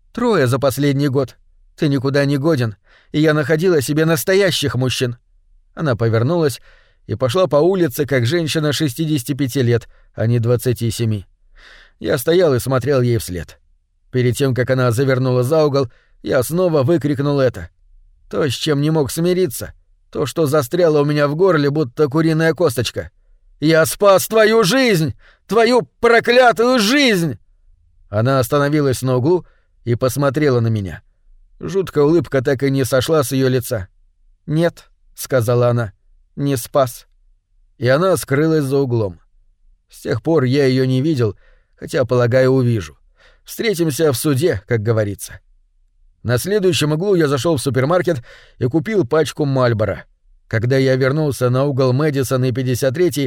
S1: 3 за последний год. Ты никуда не годен, и я находила себе настоящих мужчин». Она повернулась и пошла по улице, как женщина 65 лет, а не 27. Я стоял и смотрел ей вслед. Перед тем, как она завернула за угол, я снова выкрикнул это. То, с чем не мог смириться, то, что застряло у меня в горле, будто куриная косточка. «Я спас твою жизнь! Твою проклятую жизнь!» Она остановилась на углу и посмотрела на меня. Жуткая улыбка так и не сошла с ее лица. «Нет», — сказала она, — «не спас». И она скрылась за углом. С тех пор я ее не видел, хотя, полагаю, увижу. Встретимся в суде, как говорится. На следующем углу я зашел в супермаркет и купил пачку Мальборо. Когда я вернулся на угол Мэдисон и 53-й,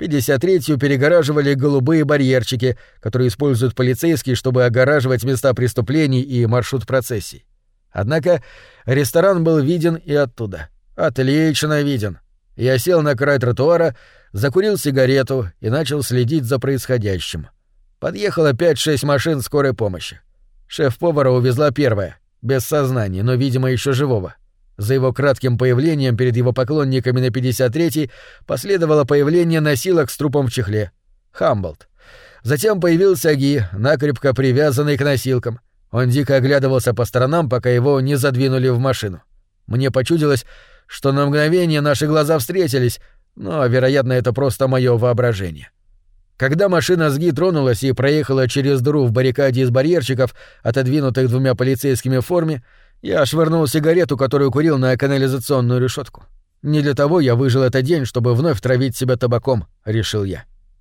S1: 53-ю перегораживали голубые барьерчики, которые используют полицейские, чтобы огораживать места преступлений и маршрут процессий. Однако ресторан был виден и оттуда. Отлично виден. Я сел на край тротуара, закурил сигарету и начал следить за происходящим. Подъехало 5-6 машин скорой помощи. Шеф-повара увезла первая, без сознания, но, видимо, еще живого. За его кратким появлением перед его поклонниками на 53-й последовало появление носилок с трупом в чехле. Хамблд. Затем появился Ги, накрепко привязанный к носилкам. Он дико оглядывался по сторонам, пока его не задвинули в машину. Мне почудилось, что на мгновение наши глаза встретились, но, вероятно, это просто мое воображение. Когда машина с Ги тронулась и проехала через дыру в баррикаде из барьерчиков, отодвинутых двумя полицейскими в форме, я швырнул сигарету, которую курил, на канализационную решетку. Не для того я выжил этот день, чтобы вновь травить себя табаком, решил я.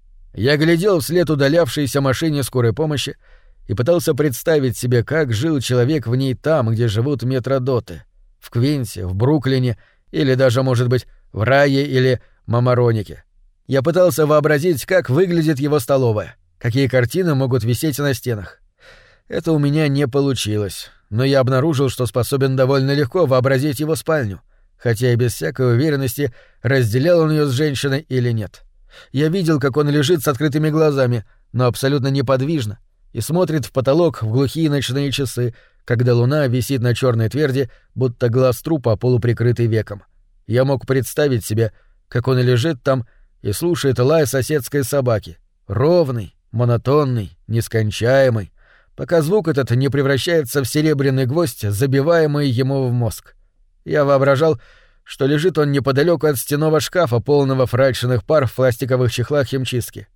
S1: Я глядел вслед удалявшейся машине скорой помощи и пытался представить себе, как жил человек в ней там, где живут метродоты. В Квинсе, в Бруклине или даже, может быть, в Рае или Мамаронике. Я пытался вообразить, как выглядит его столовая, какие картины могут висеть на стенах. Это у меня не получилось, но я обнаружил, что способен довольно легко вообразить его спальню, хотя и без всякой уверенности, разделял он ее с женщиной или нет. Я видел, как он лежит с открытыми глазами, но абсолютно неподвижно, и смотрит в потолок в глухие ночные часы, когда луна висит на черной тверди, будто глаз трупа, полуприкрытый веком. Я мог представить себе, как он лежит там и слушает лай соседской собаки, ровный, монотонный, нескончаемый, пока звук этот не превращается в серебряный гвоздь, забиваемый ему в мозг. Я воображал, что лежит он неподалеку от стенного шкафа, полного фрачных пар в пластиковых чехлах химчистки.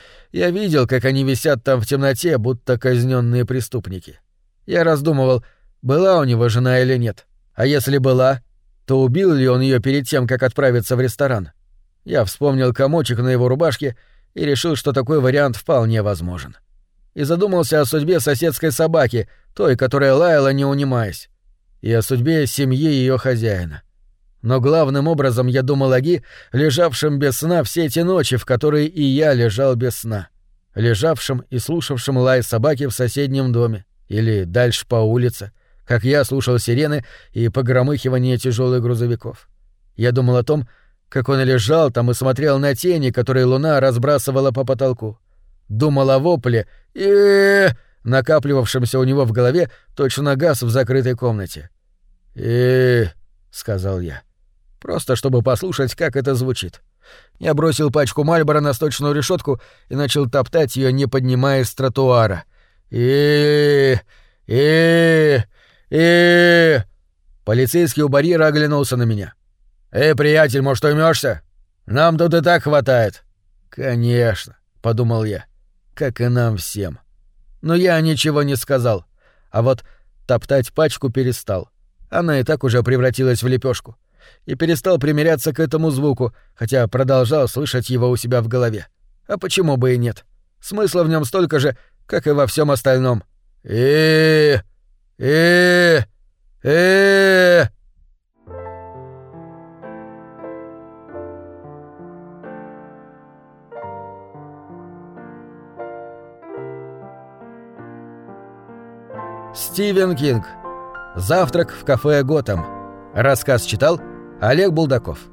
S1: Я видел, как они висят там в темноте, будто казненные преступники. Я раздумывал, была у него жена или нет. А если была, то убил ли он ее перед тем, как отправиться в ресторан? Я вспомнил комочек на его рубашке и решил, что такой вариант вполне возможен. И задумался о судьбе соседской собаки, той, которая лаяла, не унимаясь, и о судьбе семьи ее хозяина. Но главным образом я думал о Ги, лежавшем без сна все те ночи, в которые и я лежал без сна, лежавшем и слушавшем лай собаки в соседнем доме или дальше по улице, как я слушал сирены и погромыхивание тяжелых грузовиков. Я думал о том, как он лежал там и смотрел на тени, которые луна разбрасывала по потолку. Думал о вопле и накапливавшемся у него в голове, точно газ в закрытой комнате. Сказал я. Просто чтобы послушать, как это звучит. Я бросил пачку Мальборо на сточную решетку и начал топтать ее, не поднимаясь с тротуара. Полицейский у барьера оглянулся на меня. Приятель, может, уймёшься? Нам тут и так хватает». «Конечно», — подумал я, — «как и нам всем». Но я ничего не сказал, а вот топтать пачку перестал. Она и так уже превратилась в лепешку. И перестал примиряться к этому звуку, хотя продолжал слышать его у себя в голове. А почему бы и нет? Смысла в нем столько же, как и во всем остальном. Стивен Кинг. «Завтрак в кафе Готэм». Рассказ читал Олег Булдаков.